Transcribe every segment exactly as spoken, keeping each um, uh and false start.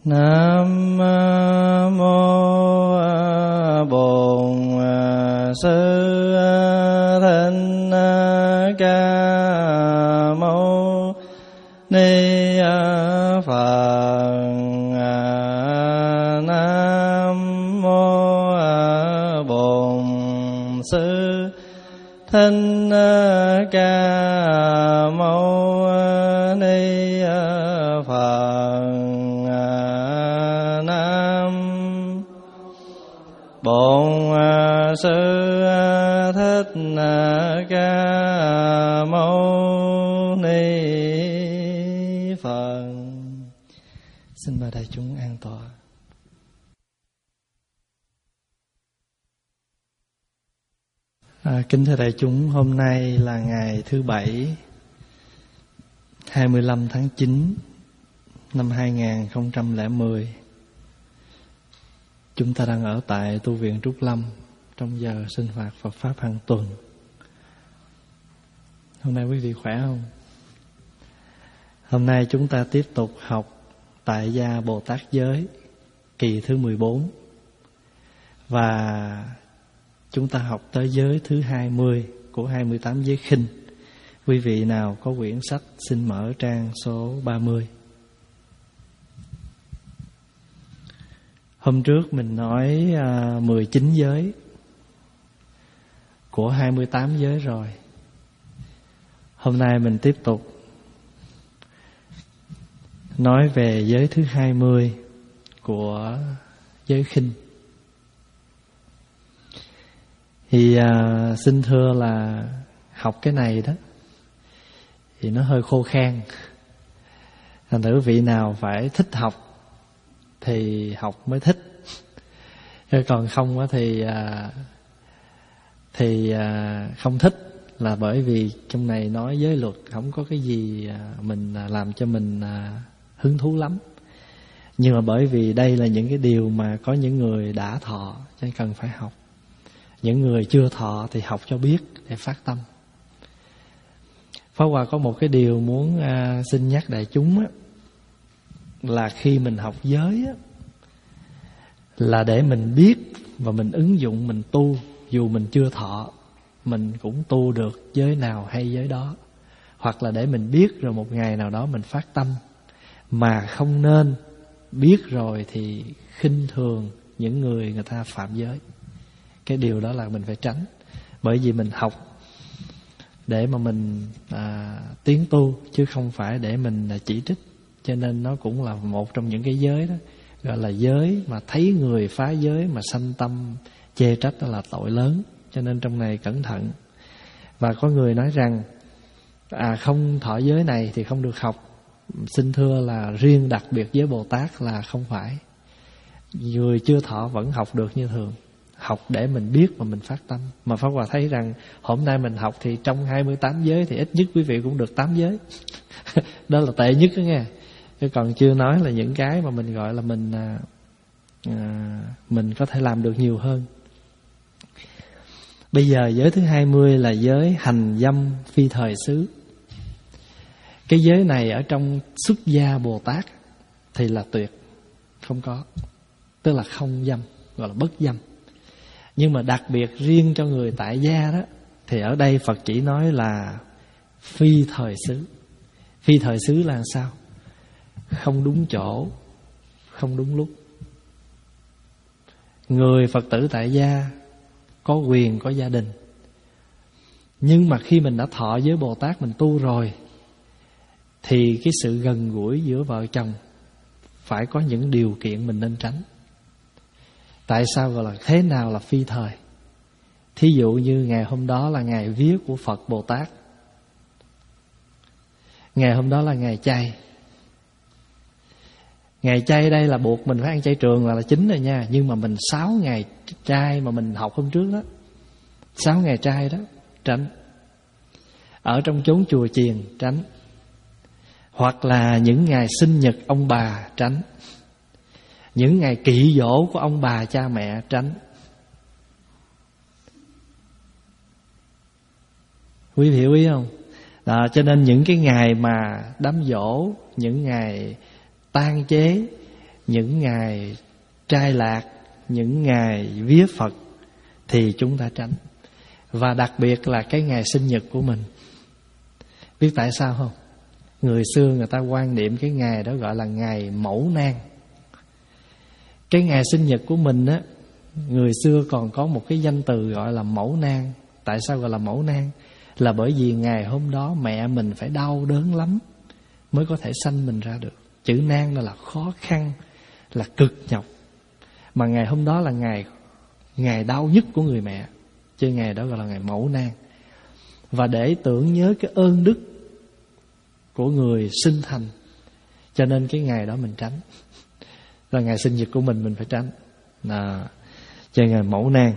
Nam mô Bổn Sư Thích Ca Mâu Ni Phật. Nam mô Bổn Sư Thích Ca Mâu Ni Phật. Nam Bổn Sư Thích Ca Mâu Ni Phật. Xin mời đại chúng an tọa. À, kính thưa đại chúng, hôm nay là ngày thứ Bảy, hai mươi lăm tháng chín năm hai nghìn không trăm lẻ mười. Chúng ta đang ở tại tu viện Trúc Lâm trong giờ sinh hoạt Phật Pháp hàng tuần. Hôm nay quý vị khỏe không? Hôm nay chúng ta tiếp tục học Tại Gia Bồ Tát Giới kỳ thứ mười bốn. Và chúng ta học tới giới thứ hai mươi của hai mươi tám giới khinh. Quý vị nào có quyển sách xin mở trang số ba mươi. Hôm trước mình nói à, mười chín giới của hai mươi tám giới rồi. Hôm nay mình tiếp tục nói về giới thứ hai mươi của giới khinh. Thì à, xin thưa là học cái này đó thì nó hơi khô khan. Thành thử vị nào phải thích học thì học mới thích, còn không thì à, thì à, không thích, là bởi vì trong này nói giới luật không có cái gì à, mình à, làm cho mình à, hứng thú lắm. Nhưng mà bởi vì đây là những cái điều mà có những người đã thọ cho nên cần phải học. Những người chưa thọ thì học cho biết để phát tâm. Pháp Hòa có một cái điều muốn à, xin nhắc đại chúng á, là khi mình học giới á, là để mình biết và mình ứng dụng, mình tu. Dù mình chưa thọ, mình cũng tu được giới nào hay giới đó. Hoặc là để mình biết rồi một ngày nào đó mình phát tâm. Mà không nên biết rồi thì khinh thường những người người ta phạm giới. Cái điều đó là mình phải tránh. Bởi vì mình học để mà mình à, tiến tu, chứ không phải để mình à, chỉ trích. Cho nên nó cũng là một trong những cái giới đó, gọi là giới mà thấy người phá giới mà sanh tâm chê trách, đó là tội lớn. Cho nên trong này cẩn thận. Và có người nói rằng à không thọ giới này thì không được học. Xin thưa là riêng đặc biệt giới Bồ Tát là không phải. Người chưa thọ vẫn học được như thường. Học để mình biết mà mình phát tâm. Mà Pháp Hòa thấy rằng hôm nay mình học thì trong hai mươi tám giới thì ít nhất quý vị cũng được tám giới. Đó là tệ nhất đó nghe. Chứ còn chưa nói là những cái mà mình gọi là mình à, à, mình có thể làm được nhiều hơn. Bây giờ giới thứ hai mươi là giới hành dâm phi thời xứ. Cái giới này ở trong xuất gia Bồ Tát thì là tuyệt, không có. Tức là không dâm, gọi là bất dâm. Nhưng mà đặc biệt riêng cho người tại gia đó, thì ở đây Phật chỉ nói là phi thời xứ. Phi thời xứ là sao? Không đúng chỗ, không đúng lúc. Người Phật tử tại gia có quyền, có gia đình. Nhưng mà khi mình đã thọ với Bồ Tát, mình tu rồi, thì cái sự gần gũi giữa vợ chồng phải có những điều kiện mình nên tránh. Tại sao gọi là thế nào là phi thời? Thí dụ như ngày hôm đó là ngày viết của Phật Bồ Tát, ngày hôm đó là ngày chay. Ngày chay đây là buộc mình phải ăn chay trường là, là chính rồi nha. Nhưng mà mình sáu ngày chay mà mình học hôm trước đó, sáu ngày chay đó, tránh. Ở trong chốn chùa chiền tránh. Hoặc là những ngày sinh nhật ông bà tránh. Những ngày kỵ giỗ của ông bà cha mẹ tránh. Quý vị hiểu ý không? Đó, cho nên những cái ngày mà đám giỗ, những ngày tang chế, những ngày trai lạc, những ngày vía Phật thì chúng ta tránh. Và đặc biệt là cái ngày sinh nhật của mình. Biết tại sao không? Người xưa người ta quan niệm cái ngày đó gọi là ngày mẫu nang. Cái ngày sinh nhật của mình á, người xưa còn có một cái danh từ gọi là mẫu nang. Tại sao gọi là mẫu nang? Là bởi vì ngày hôm đó mẹ mình phải đau đớn lắm mới có thể sanh mình ra được. Chữ nang là khó khăn, là cực nhọc. Mà ngày hôm đó là ngày ngày đau nhất của người mẹ, chứ ngày đó gọi là ngày mẫu nang. Và để tưởng nhớ cái ơn đức của người sinh thành, cho nên cái ngày đó mình tránh. Là ngày sinh nhật của mình mình phải tránh à, chơi ngày mẫu nang.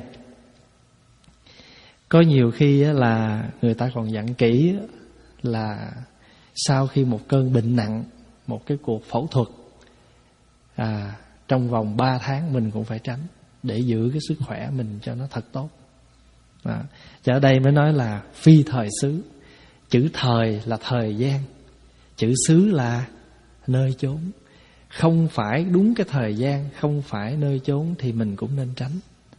Có nhiều khi là người ta còn dặn kỹ là sau khi một cơn bệnh nặng, một cái cuộc phẫu thuật, à, trong vòng ba tháng mình cũng phải tránh, để giữ cái sức khỏe mình cho nó thật tốt. à, Cho ở đây mới nói là phi thời xứ. Chữ thời là thời gian, chữ xứ là nơi chốn. Không phải đúng cái thời gian, không phải nơi chốn thì mình cũng nên tránh.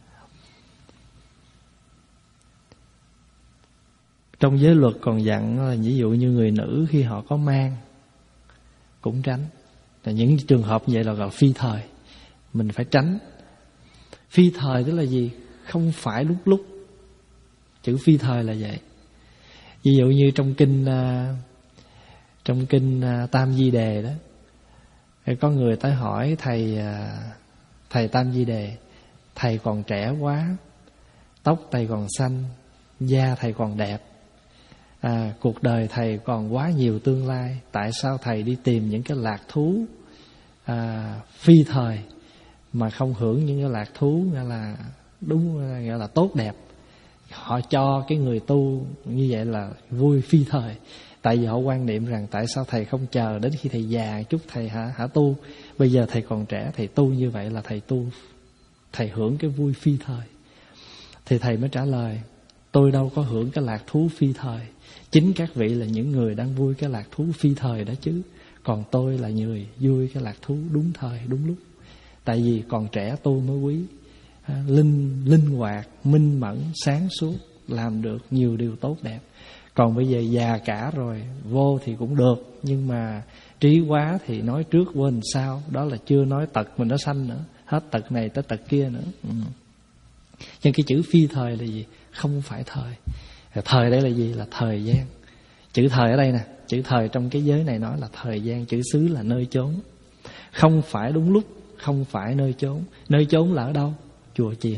Trong giới luật còn dặn là ví dụ như người nữ khi họ có mang cũng tránh. Là những trường hợp như vậy là gọi là phi thời, mình phải tránh. Phi thời tức là gì? Không phải lúc lúc. Chữ phi thời là vậy. Ví dụ như trong kinh Trong kinh Tam Di Đề đó, có người tới hỏi thầy Thầy Tam Di Đề, thầy còn trẻ quá, tóc thầy còn xanh, da thầy còn đẹp, à, cuộc đời thầy còn quá nhiều tương lai, tại sao thầy đi tìm những cái lạc thú à, phi thời mà không hưởng những cái lạc thú gọi là đúng, gọi là tốt đẹp? Họ cho cái người tu như vậy là vui phi thời. Tại vì họ quan niệm rằng tại sao thầy không chờ đến khi thầy già chút thầy hả, hả tu. Bây giờ thầy còn trẻ, thầy tu như vậy là thầy tu, thầy hưởng cái vui phi thời. Thì thầy mới trả lời, tôi đâu có hưởng cái lạc thú phi thời. Chính các vị là những người đang vui cái lạc thú phi thời đó chứ. Còn tôi là người vui cái lạc thú đúng thời, đúng lúc. Tại vì còn trẻ tu mới quý, linh, linh hoạt, minh mẫn, sáng suốt, làm được nhiều điều tốt đẹp. Còn bây giờ già cả rồi, vô thì cũng được, nhưng mà trí quá thì nói trước quên sau. Đó là chưa nói tật mình nó sanh nữa, hết tật này tới tật kia nữa. ừ. Nhưng cái chữ phi thời là gì? Không phải thời. Thời đây là gì? Là thời gian. Chữ thời ở đây nè, chữ thời trong cái giới này nói là thời gian. Chữ xứ là nơi chốn. Không phải đúng lúc, không phải nơi chốn. Nơi chốn là ở đâu? Chùa chiền.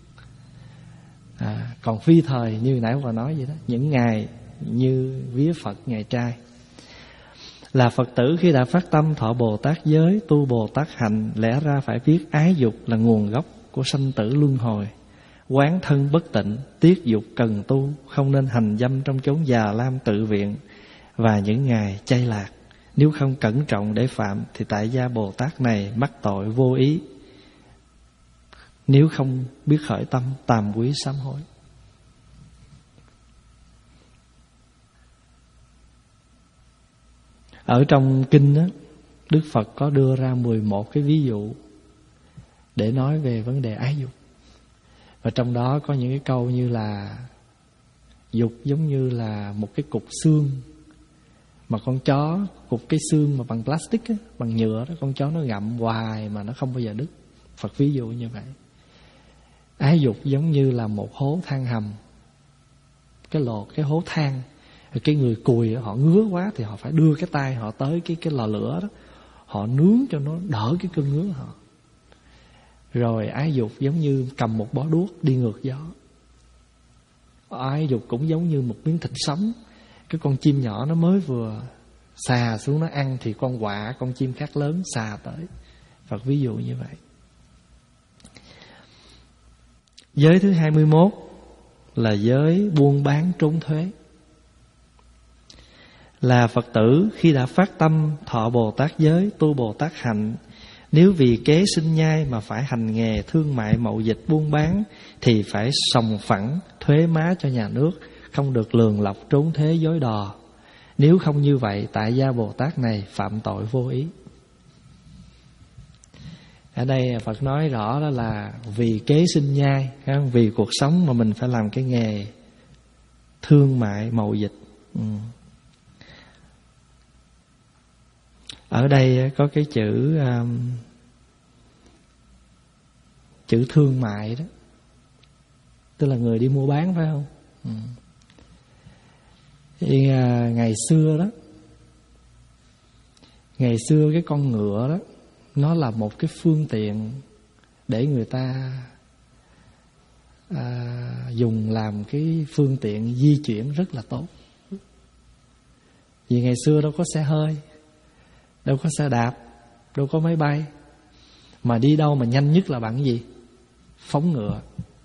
à, Còn phi thời như nãy vừa nói vậy đó, những ngày như vía Phật ngày trai. Là Phật tử khi đã phát tâm thọ Bồ Tát giới, tu Bồ Tát hạnh, lẽ ra phải biết ái dục là nguồn gốc của sanh tử luân hồi. Quán thân bất tịnh, tiết dục cần tu, không nên hành dâm trong chốn già lam tự viện và những ngày chay lạc. Nếu không cẩn trọng để phạm thì tại gia Bồ Tát này mắc tội vô ý, nếu không biết khởi tâm tàm quý sám hối. Ở trong kinh đó, Đức Phật có đưa ra mười một cái ví dụ để nói về vấn đề ái dục. Và trong đó có những cái câu như là dục giống như là một cái cục xương mà con chó, cục cái xương mà bằng plastic á, bằng nhựa đó, con chó nó gặm hoài mà nó không bao giờ đứt. Phật ví dụ như vậy. Ái dục giống như là một hố than hầm, cái lò, cái hố than. Cái người cùi họ ngứa quá thì họ phải đưa cái tay họ tới cái cái lò lửa đó, họ nướng cho nó đỡ cái cơn ngứa họ. Rồi ái dục giống như cầm một bó đuốc đi ngược gió. Ái dục cũng giống như một miếng thịt sống. Cái con chim nhỏ nó mới vừa xà xuống nó ăn thì con quạ, con chim khác lớn xà tới. Phật ví dụ như vậy. Giới thứ hai mươi mốt là giới buôn bán trốn thuế. Là Phật tử khi đã phát tâm thọ Bồ Tát giới, tu Bồ Tát hạnh, nếu vì kế sinh nhai mà phải hành nghề thương mại mậu dịch buôn bán thì phải sòng phẳng thuế má cho nhà nước, không được lường lọc trốn thuế dối đò. Nếu không như vậy, tại gia Bồ Tát này phạm tội vô ý. Ở đây Phật nói rõ đó là vì kế sinh nhai, vì cuộc sống mà mình phải làm cái nghề thương mại mậu dịch. Ừ. Ở đây có cái chữ um, chữ thương mại đó, tức là người đi mua bán, phải không? Ừ. Thì, à, ngày xưa đó, ngày xưa cái con ngựa đó, nó là một cái phương tiện để người ta à, dùng làm cái phương tiện di chuyển rất là tốt. Vì ngày xưa đâu có xe hơi, đâu có xe đạp, đâu có máy bay, mà đi đâu mà nhanh nhất là bằng gì? Phóng ngựa.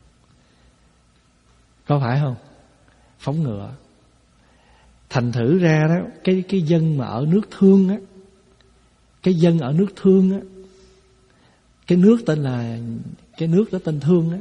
Có phải không? Phóng ngựa. Thành thử ra đó, cái cái dân mà ở nước Thương á, cái dân ở nước Thương á, cái nước tên là cái nước đó tên Thương á,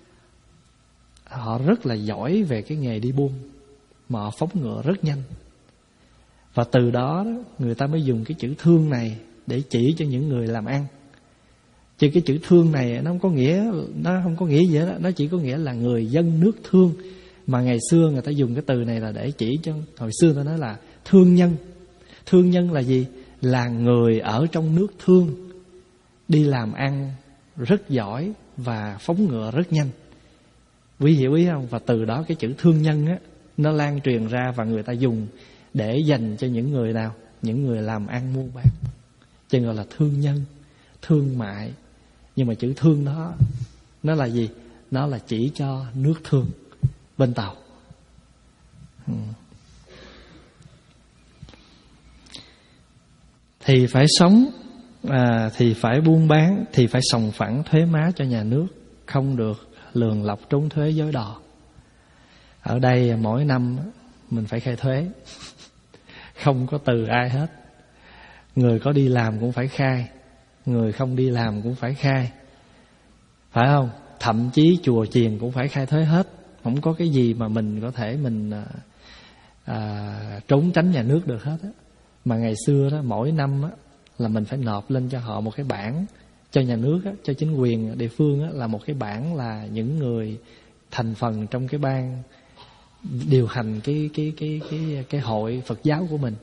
họ rất là giỏi về cái nghề đi buôn, mà họ phóng ngựa rất nhanh. Và từ đó, đó người ta mới dùng cái chữ thương này để chỉ cho những người làm ăn. Chứ cái chữ thương này nó không có nghĩa, nó không có nghĩa gì hết, nó chỉ có nghĩa là người dân nước Thương. Mà ngày xưa người ta dùng cái từ này là để chỉ cho, hồi xưa ta nói là thương nhân. Thương nhân là gì? Là người ở trong nước Thương, đi làm ăn rất giỏi và phóng ngựa rất nhanh. Quý hiểu ý không? Và từ đó cái chữ thương nhân á, nó lan truyền ra và người ta dùng để dành cho những người nào? Những người làm ăn mua bán, chứ gọi là thương nhân, thương mại. Nhưng mà chữ thương đó, nó là gì? Nó là chỉ cho nước Thương bên Tàu. ừ. Thì phải sống, à, thì phải buôn bán, thì phải sòng phẳng thuế má cho nhà nước, không được lường lọc trốn thuế dối đò. Ở đây mỗi năm mình phải khai thuế, không có từ ai hết. Người có đi làm cũng phải khai, người không đi làm cũng phải khai, phải không? Thậm chí chùa chiền cũng phải khai thuế hết. Không có cái gì mà mình có thể mình à, à, trốn tránh nhà nước được hết á. Mà ngày xưa đó, mỗi năm á, là mình phải nộp lên cho họ một cái bảng, cho nhà nước á, cho chính quyền địa phương á, là một cái bảng là những người thành phần trong cái ban điều hành cái cái cái cái cái hội Phật giáo của mình.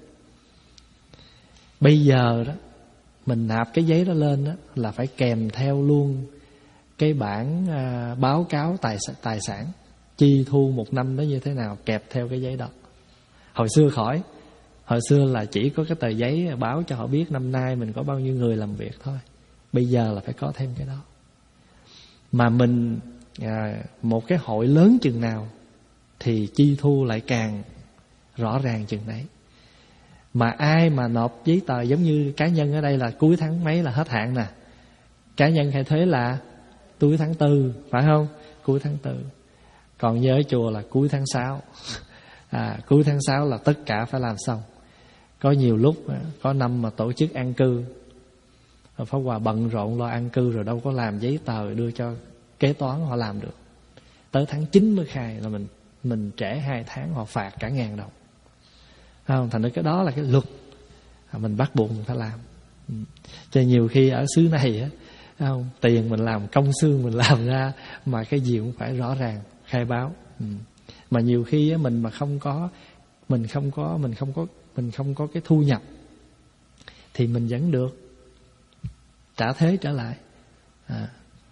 Bây giờ đó, mình nạp cái giấy đó lên đó, là phải kèm theo luôn cái bản à, báo cáo tài tài sản chi thu một năm đó như thế nào, kẹp theo cái giấy đó. Hồi xưa khỏi, hồi xưa là chỉ có cái tờ giấy báo cho họ biết năm nay mình có bao nhiêu người làm việc thôi. Bây giờ là phải có thêm cái đó. Mà mình à, một cái hội lớn chừng nào thì chi thu lại càng rõ ràng chừng đấy. Mà ai mà nộp giấy tờ giống như cá nhân ở đây là cuối tháng mấy là hết hạn nè. Cá nhân khai thuế là cuối tháng tư, phải không? Cuối tháng tư. Còn như ở chùa là cuối tháng sáu. À, cuối tháng sáu là tất cả phải làm xong. Có nhiều lúc, có năm mà tổ chức an cư, Pháp Hòa bận rộn lo an cư rồi đâu có làm giấy tờ đưa cho kế toán họ làm được. Tới tháng chín mới khai là mình mình trễ hai tháng họ phạt cả ngàn đồng. Không, thành ra cái đó là cái luật mình bắt buộc mình phải làm. Cho nhiều khi ở xứ này á, không, tiền mình làm, công xương mình làm ra, mà cái gì cũng phải rõ ràng khai báo. Ừ. Mà nhiều khi á, mình mà không có mình không có mình không có mình không có cái thu nhập thì mình vẫn được trả thế trở lại. À.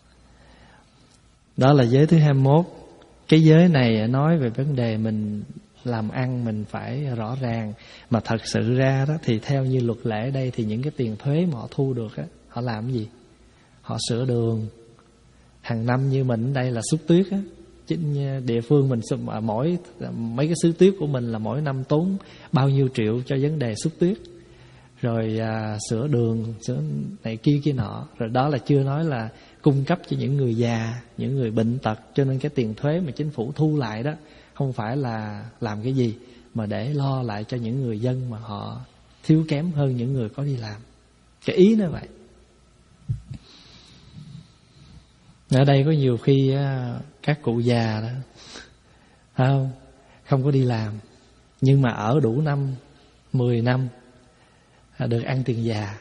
Đó là giới thứ hai mươi mốt. Cái giới này nói về vấn đề mình làm ăn mình phải rõ ràng. Mà thật sự ra đó thì theo như luật lệ đây thì những cái tiền thuế mà họ thu được á, họ làm cái gì? Họ sửa đường. Hàng năm như mình đây là xúc tuyết á, địa phương mình mỗi mấy cái xứ tuyết của mình là mỗi năm tốn bao nhiêu triệu cho vấn đề xúc tuyết, rồi à, sửa đường, sửa này kia kia nọ. Rồi đó là chưa nói là cung cấp cho những người già, những người bệnh tật. Cho nên cái tiền thuế mà chính phủ thu lại đó không phải là làm cái gì, mà để lo lại cho những người dân mà họ thiếu kém hơn những người có đi làm. Cái ý nó vậy. Ở đây có nhiều khi á, các cụ già đó, không, không có đi làm, nhưng mà ở đủ năm, mười năm được ăn tiền già.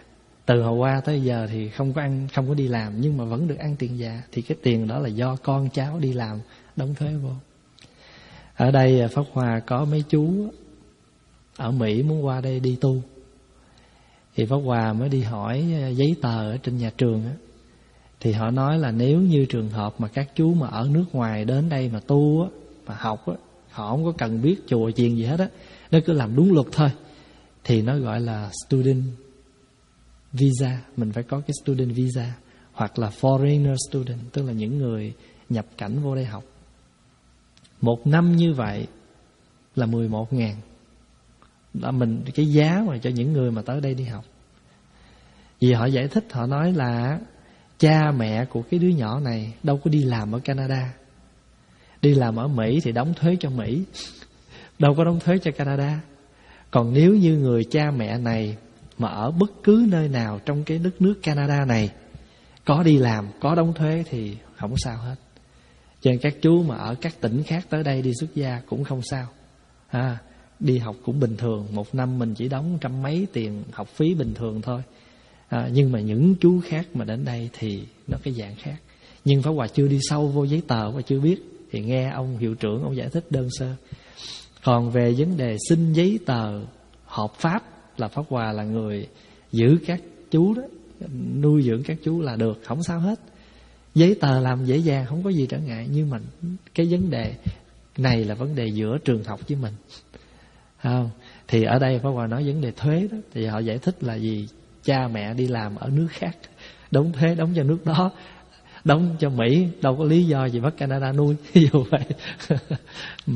Từ hồi qua tới giờ thì không có ăn, không có đi làm, nhưng mà vẫn được ăn tiền già. Thì cái tiền đó là do con cháu đi làm đóng thuế vô. Ở đây Pháp Hòa có mấy chú ở Mỹ muốn qua đây đi tu, thì Pháp Hòa mới đi hỏi giấy tờ ở trên nhà trường á. Thì họ nói là nếu như trường hợp mà các chú mà ở nước ngoài đến đây mà tu á, mà học á, họ không có cần biết chùa chiền gì hết á, nó cứ làm đúng luật thôi, thì nó gọi là student visa. Mình phải có cái student visa, hoặc là foreigner student, tức là những người nhập cảnh vô đây học. Một năm như vậy là mười một ngàn. Là mình cái giá mà cho những người mà tới đây đi học. Vì họ giải thích, họ nói là cha mẹ của cái đứa nhỏ này đâu có đi làm ở Canada. Đi làm ở Mỹ thì đóng thuế cho Mỹ, đâu có đóng thuế cho Canada. Còn nếu như người cha mẹ này mà ở bất cứ nơi nào trong cái đất nước Canada này, có đi làm, có đóng thuế thì không sao hết. Cho nên các chú mà ở các tỉnh khác tới đây đi xuất gia cũng không sao à, đi học cũng bình thường. Một năm mình chỉ đóng trăm mấy tiền học phí bình thường thôi à, nhưng mà những chú khác mà đến đây thì nó cái dạng khác. Nhưng Pháp Hòa chưa đi sâu vô giấy tờ và chưa biết, thì nghe ông hiệu trưởng ông giải thích đơn sơ. Còn về vấn đề xin giấy tờ hợp pháp là Pháp Hòa là người giữ các chú đó, nuôi dưỡng các chú là được, không sao hết. Giấy tờ làm dễ dàng, không có gì trở ngại. Nhưng mà cái vấn đề này là vấn đề giữa trường học với mình, không? Thì ở đây Pháp Hòa nói vấn đề thuế đó, thì họ giải thích là gì? Cha mẹ đi làm ở nước khác, đóng thuế đóng cho nước đó, đóng cho Mỹ, đâu có lý do gì bắt Canada nuôi. Ví dụ vậy. ừ.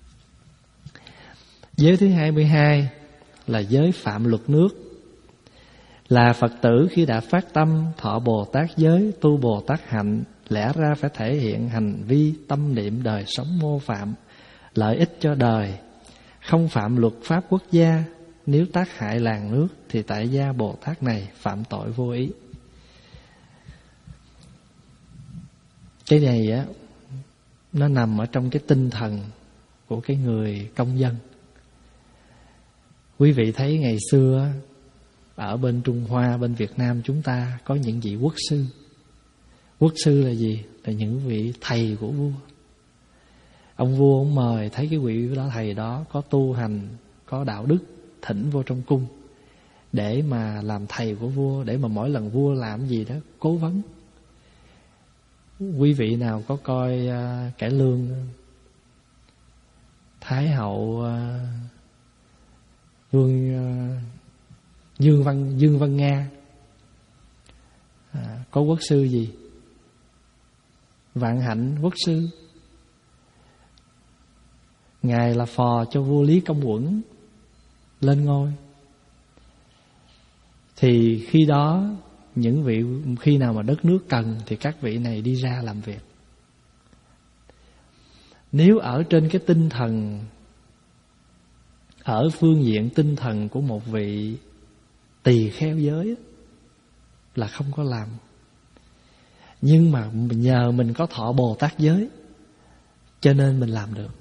Giới thứ hai mươi hai là giới phạm luật nước. Là Phật tử khi đã phát tâm thọ Bồ Tát giới, tu Bồ Tát hạnh, lẽ ra phải thể hiện hành vi tâm niệm đời sống mô phạm, lợi ích cho đời, không phạm luật pháp quốc gia. Nếu tác hại làng nước thì tại gia Bồ Tát này phạm tội vô ý. Cái này á, nó nằm ở trong cái tinh thần của cái người công dân. Quý vị thấy ngày xưa ở bên Trung Hoa, bên Việt Nam chúng ta có những vị quốc sư. Quốc sư là gì? Là những vị thầy của vua. Ông vua ông mời thấy cái vị đó, thầy đó có tu hành, có đạo đức, thỉnh vô trong cung để mà làm thầy của vua, để mà mỗi lần vua làm gì đó cố vấn. Quý vị nào có coi uh, cải lương Thái hậu uh, Vương uh, Dương Văn Dương Văn Nga à, có quốc sư gì? Vạn Hạnh quốc sư. Ngài là phò cho vua Lý Công Uẩn lên ngôi. Thì khi đó những vị, khi nào mà đất nước cần thì các vị này đi ra làm việc. Nếu ở trên cái tinh thần, ở phương diện tinh thần của một vị tỳ kheo giới là không có làm. Nhưng mà nhờ mình có thọ Bồ Tát giới cho nên mình làm được.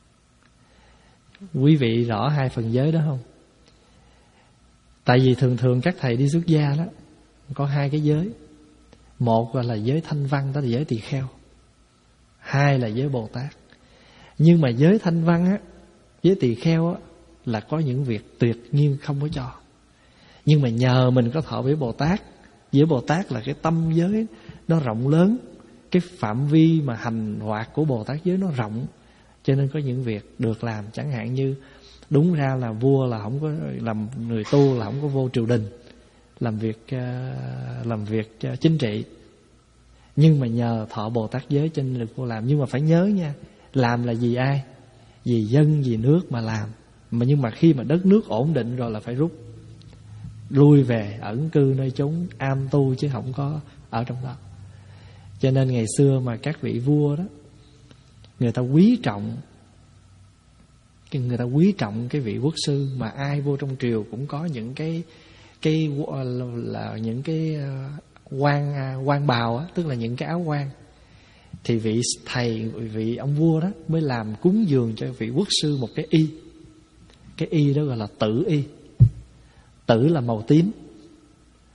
Quý vị rõ hai phần giới đó không? Tại vì thường thường các thầy đi xuất gia đó có hai cái giới. Một gọi là giới thanh văn, đó là giới tỳ kheo. Hai là giới Bồ Tát. Nhưng mà giới thanh văn á, giới tỳ kheo á, là có những việc tuyệt nhiên không có cho. Nhưng mà nhờ mình có thọ với Bồ Tát. Với Bồ Tát là cái tâm giới nó rộng lớn, cái phạm vi mà hành hoạt của Bồ Tát giới nó rộng, cho nên có những việc được làm. Chẳng hạn như đúng ra là vua là không có, làm người tu là không có vô triều đình làm việc làm việc chính trị, nhưng mà nhờ thọ Bồ Tát giới cho nên được vô làm. Nhưng mà phải nhớ nha, làm là vì ai? Vì dân, vì nước mà làm. Mà nhưng mà khi mà đất nước ổn định rồi là phải rút, lui về ẩn cư nơi chốn am tu, chứ không có ở trong đó. Cho nên ngày xưa mà các vị vua đó, người ta quý trọng người ta quý trọng cái vị quốc sư. Mà ai vô trong triều cũng có những cái cái là những cái quan quan bào á, tức là những cái áo quan. Thì vị thầy, vị ông vua đó mới làm cúng dường cho vị quốc sư một cái y. Cái y đó gọi là tử y. Tử là màu tím,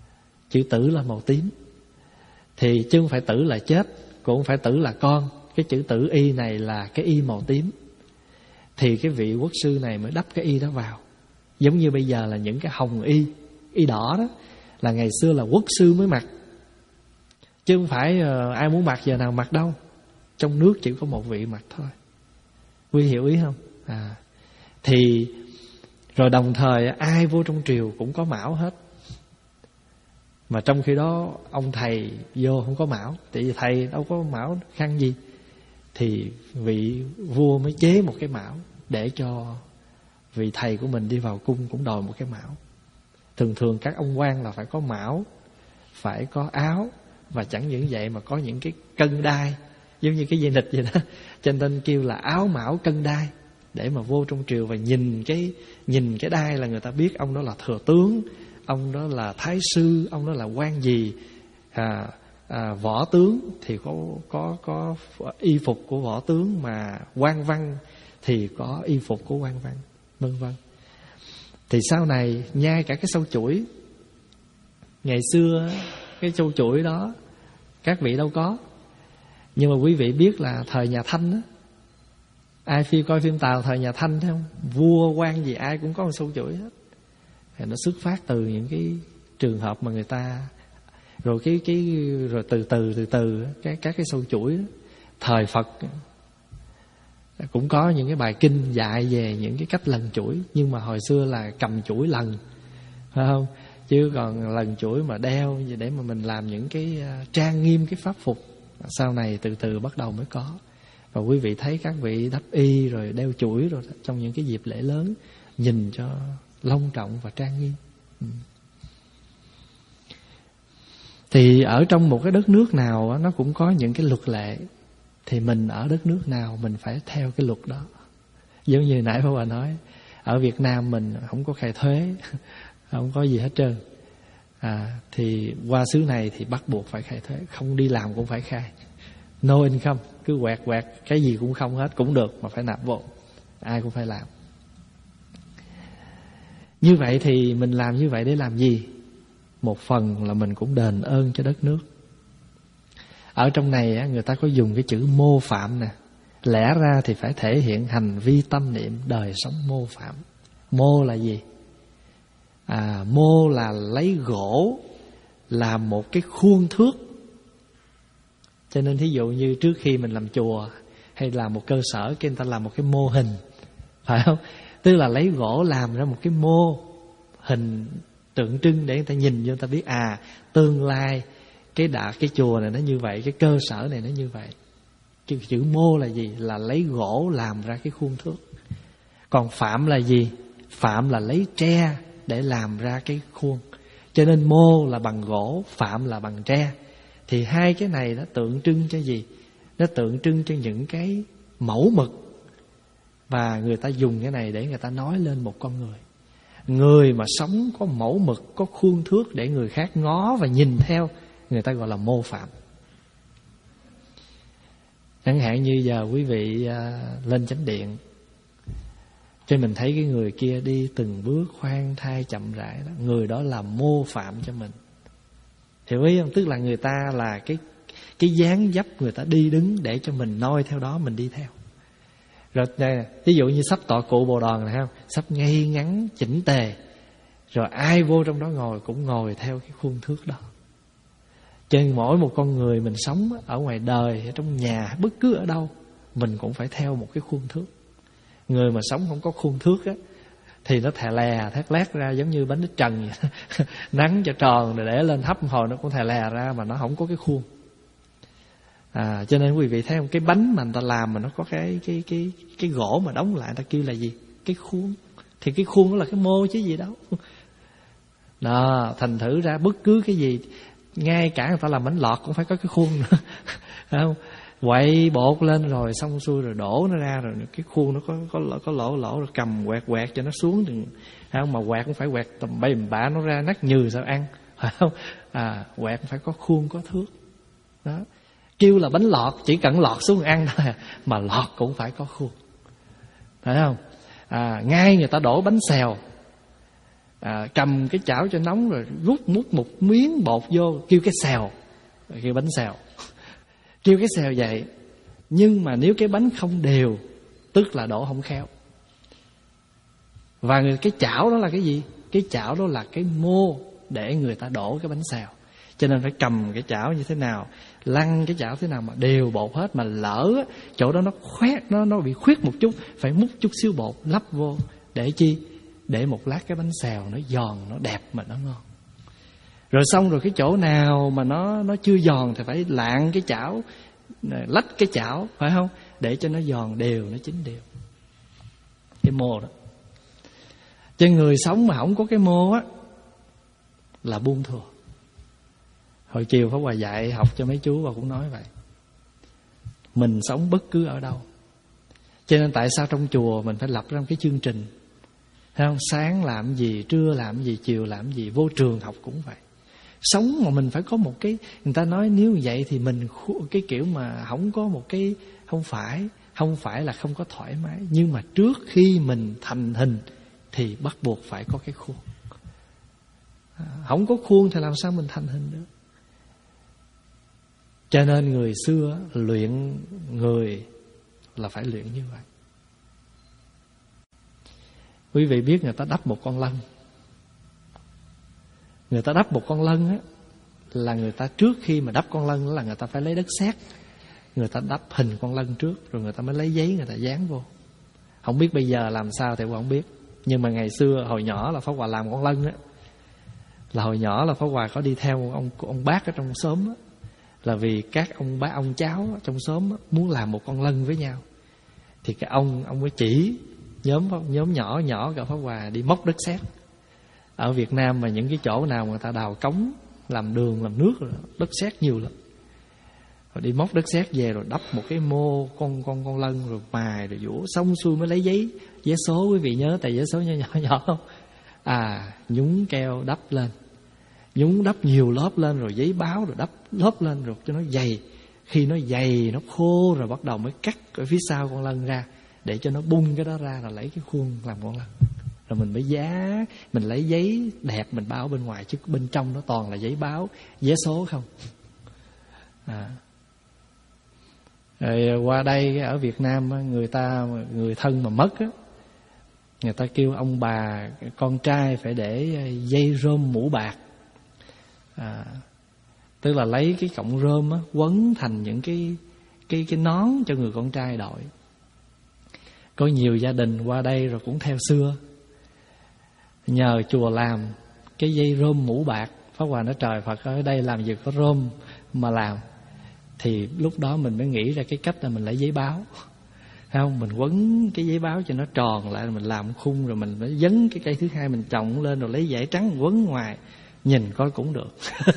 Chữ tử là màu tím. Thì chứ không phải tử là chết, cũng không phải tử là con. Cái chữ tử y này là cái y màu tím. Thì cái vị quốc sư này mới đắp cái y đó vào. Giống như bây giờ là những cái hồng y, y đỏ đó, là ngày xưa là quốc sư mới mặc. Chứ không phải uh, ai muốn mặc giờ nào mặc đâu. Trong nước chỉ có một vị mặc thôi. Quý hiểu ý không? À, thì rồi đồng thời ai vô trong triều cũng có mão hết. Mà trong khi đó ông thầy vô không có mão. Tại vì thầy đâu có mão khăn gì. Thì vị vua mới chế một cái mão để cho vị thầy của mình đi vào cung cũng đòi một cái mão. Thường thường các ông quan là phải có mão, phải có áo, và chẳng những vậy mà có những cái cân đai, giống như cái dây nịt vậy đó. Cho nên kêu là áo mão cân đai, để mà vô trong triều và nhìn cái nhìn cái đai là người ta biết ông đó là thừa tướng, ông đó là thái sư, ông đó là quan gì. À, à, võ tướng thì có có có y phục của võ tướng, mà quan văn thì có y phục của quan văn, vân vân. Thì sau này nhai cả cái sâu chuỗi. Ngày xưa cái sâu chuỗi đó các vị đâu có. Nhưng mà quý vị biết là thời nhà Thanh á, ai phi coi phim Tàu thời nhà Thanh thấy không? Vua quan gì ai cũng có một sâu chuỗi hết. Thì nó xuất phát từ những cái trường hợp mà người ta rồi cái cái rồi từ từ từ từ các các cái sâu chuỗi đó. Thời Phật cũng có những cái bài kinh dạy về những cái cách lần chuỗi, nhưng mà hồi xưa là cầm chuỗi lần, phải không? Chứ còn lần chuỗi mà đeo để mà mình làm những cái trang nghiêm cái pháp phục, sau này từ từ bắt đầu mới có. Và quý vị thấy các vị đắp y rồi đeo chuỗi rồi trong những cái dịp lễ lớn, nhìn cho long trọng và trang nghiêm. Ừ. Thì ở trong một cái đất nước nào nó cũng có những cái luật lệ. Thì mình ở đất nước nào mình phải theo cái luật đó. Giống như nãy Pháp Hòa nói, ở Việt Nam mình không có khai thuế, không có gì hết trơn. À, thì qua xứ này thì bắt buộc phải khai thuế, không đi làm cũng phải khai. No income, cứ quẹt quẹt cái gì cũng không hết cũng được, mà phải nạp vô, ai cũng phải làm. Như vậy thì mình làm như vậy để làm gì? Một phần là mình cũng đền ơn cho đất nước. Ở trong này người ta có dùng cái chữ mô phạm nè. Lẽ ra thì phải thể hiện hành vi tâm niệm đời sống mô phạm. Mô là gì? À, mô là lấy gỗ làm một cái khuôn thước. Cho nên thí dụ như trước khi mình làm chùa hay làm một cơ sở, cái người ta làm một cái mô hình, phải không? Tức là lấy gỗ làm ra một cái mô hình tượng trưng để người ta nhìn vô, người ta biết à, tương lai cái đà, cái chùa này nó như vậy, cái cơ sở này nó như vậy. Cái chữ mô là gì? Là lấy gỗ làm ra cái khuôn thước. Còn phạm là gì? Phạm là lấy tre để làm ra cái khuôn. Cho nên mô là bằng gỗ, phạm là bằng tre. Thì hai cái này nó tượng trưng cho gì? Nó tượng trưng cho những cái mẫu mực. Và người ta dùng cái này để người ta nói lên một con người. Người mà sống có mẫu mực, có khuôn thước để người khác ngó và nhìn theo, người ta gọi là mô phạm. Chẳng hạn như giờ quý vị à, lên chánh điện, cho mình thấy cái người kia đi từng bước khoan thai chậm rãi đó, người đó là mô phạm cho mình. Hiểu ý không? Tức là người ta là cái cái dáng dấp người ta đi đứng để cho mình noi theo đó, mình đi theo. Rồi nè, ví dụ như sắp tọa cụ Bồ Đòn này không? Sắp ngay ngắn chỉnh tề. Rồi ai vô trong đó ngồi cũng ngồi theo cái khuôn thước đó. Cho nên mỗi một con người mình sống ở ngoài đời, ở trong nhà, bất cứ ở đâu, mình cũng phải theo một cái khuôn thước. Người mà sống không có khuôn thước á, thì nó thè lè, thét lét ra giống như bánh nước trần vậy. Nắng cho tròn rồi để lên hấp hồi nó cũng thè lè ra, mà nó không có cái khuôn. À, cho nên quý vị thấy không, cái bánh mà người ta làm mà nó có cái cái cái cái gỗ mà đóng lại, người ta kêu là gì? Cái khuôn. Thì cái khuôn đó là cái mô chứ gì đâu. Đó, thành thử ra bất cứ cái gì, ngay cả người ta làm bánh lọt cũng phải có cái khuôn nữa. Không? Quậy bột lên rồi xong xuôi rồi đổ nó ra, rồi cái khuôn nó có có lỗ có lỗ, lỗ rồi cầm quẹt quẹt cho nó xuống, đừng, không? Mà quẹt cũng phải quẹt tầm bay bạ nó ra nát nhừ sao ăn, phải không? À, quẹt phải có khuôn có thước. Đó. Kêu là bánh lọt, chỉ cần lọt xuống ăn thôi, mà lọt cũng phải có khuôn, phải không? À, ngay người ta đổ bánh xèo, à, cầm cái chảo cho nóng rồi rút mút một miếng bột vô, kêu cái xèo, kêu bánh xèo, kêu cái xèo vậy. Nhưng mà nếu cái bánh không đều, tức là đổ không khéo. Và cái chảo đó là cái gì? Cái chảo đó là cái mô để người ta đổ cái bánh xèo. Cho nên phải cầm cái chảo như thế nào, lăn cái chảo thế nào mà đều bột hết. Mà lỡ chỗ đó nó khoét, nó nó bị khuyết một chút, phải múc chút xíu bột lắp vô. Để chi? Để một lát cái bánh xèo nó giòn, nó đẹp mà nó ngon. Rồi xong rồi cái chỗ nào mà nó nó chưa giòn thì phải lạng cái chảo, lách cái chảo, phải không? Để cho nó giòn đều, nó chín đều. Cái mô đó. Cho người sống mà không có cái mô á là buông thừa. Hồi chiều Pháp Hòa dạy học cho mấy chú và cũng nói vậy. Mình sống bất cứ ở đâu. Cho nên tại sao trong chùa mình phải lập ra một cái chương trình, thấy không? Sáng làm gì, trưa làm gì, chiều làm gì, vô trường học cũng vậy. Sống mà mình phải có một cái, người ta nói nếu như vậy thì mình cái kiểu mà không có một cái, không phải, không phải là không có thoải mái, nhưng mà trước khi mình thành hình thì bắt buộc phải có cái khuôn. Không có khuôn thì làm sao mình thành hình được? Cho nên người xưa luyện người là phải luyện như vậy. Quý vị biết người ta đắp một con lân. Người ta đắp một con lân á, là người ta trước khi mà đắp con lân đó là người ta phải lấy đất sét, người ta đắp hình con lân trước, rồi người ta mới lấy giấy người ta dán vô. Không biết bây giờ làm sao thì không biết. Nhưng mà ngày xưa hồi nhỏ là Pháp Hòa làm con lân á, là hồi nhỏ là Pháp Hòa có đi theo ông ông bác ở trong xóm á, là vì các ông bác ông cháu trong xóm á, muốn làm một con lân với nhau, thì cái ông ông mới chỉ nhóm nhóm nhỏ nhỏ cả Pháp Hòa đi móc đất sét. Ở Việt Nam mà những cái chỗ nào người ta đào cống làm đường làm nước rồi, đất sét nhiều lắm. Rồi đi móc đất sét về rồi đắp một cái mô con con con lân rồi mài rồi vũa xong xuôi mới lấy giấy giấy số. Quý vị nhớ tờ giấy số nhỏ nhỏ nhỏ không? À, nhúng keo đắp lên, nhúng đắp nhiều lớp lên, rồi giấy báo rồi đắp lớp lên rồi cho nó dày. Khi nó dày nó khô rồi bắt đầu mới cắt ở phía sau con lân ra để cho nó bung cái đó ra, rồi lấy cái khuôn làm con lân. Rồi mình mới giá, mình lấy giấy đẹp mình báo bên ngoài, chứ bên trong nó toàn là giấy báo, vé số không. À. Rồi qua đây ở Việt Nam người ta, người thân mà mất á, người ta kêu ông bà con trai phải để dây rơm mũ bạc. À, tức là lấy cái cọng rơm á, quấn thành những cái cái cái nón cho người con trai đội. Có nhiều gia đình qua đây rồi cũng theo xưa, nhờ chùa làm cái dây rơm mũ bạc. Pháp Hòa nói trời Phật ở đây làm gì có rơm mà làm. Thì lúc đó mình mới nghĩ ra cái cách là mình lấy giấy báo, thấy không? Mình quấn cái giấy báo cho nó tròn lại, mình làm khung, rồi mình mới dấn cái cây thứ hai mình trồng lên, rồi lấy vải trắng quấn ngoài, nhìn coi cũng được.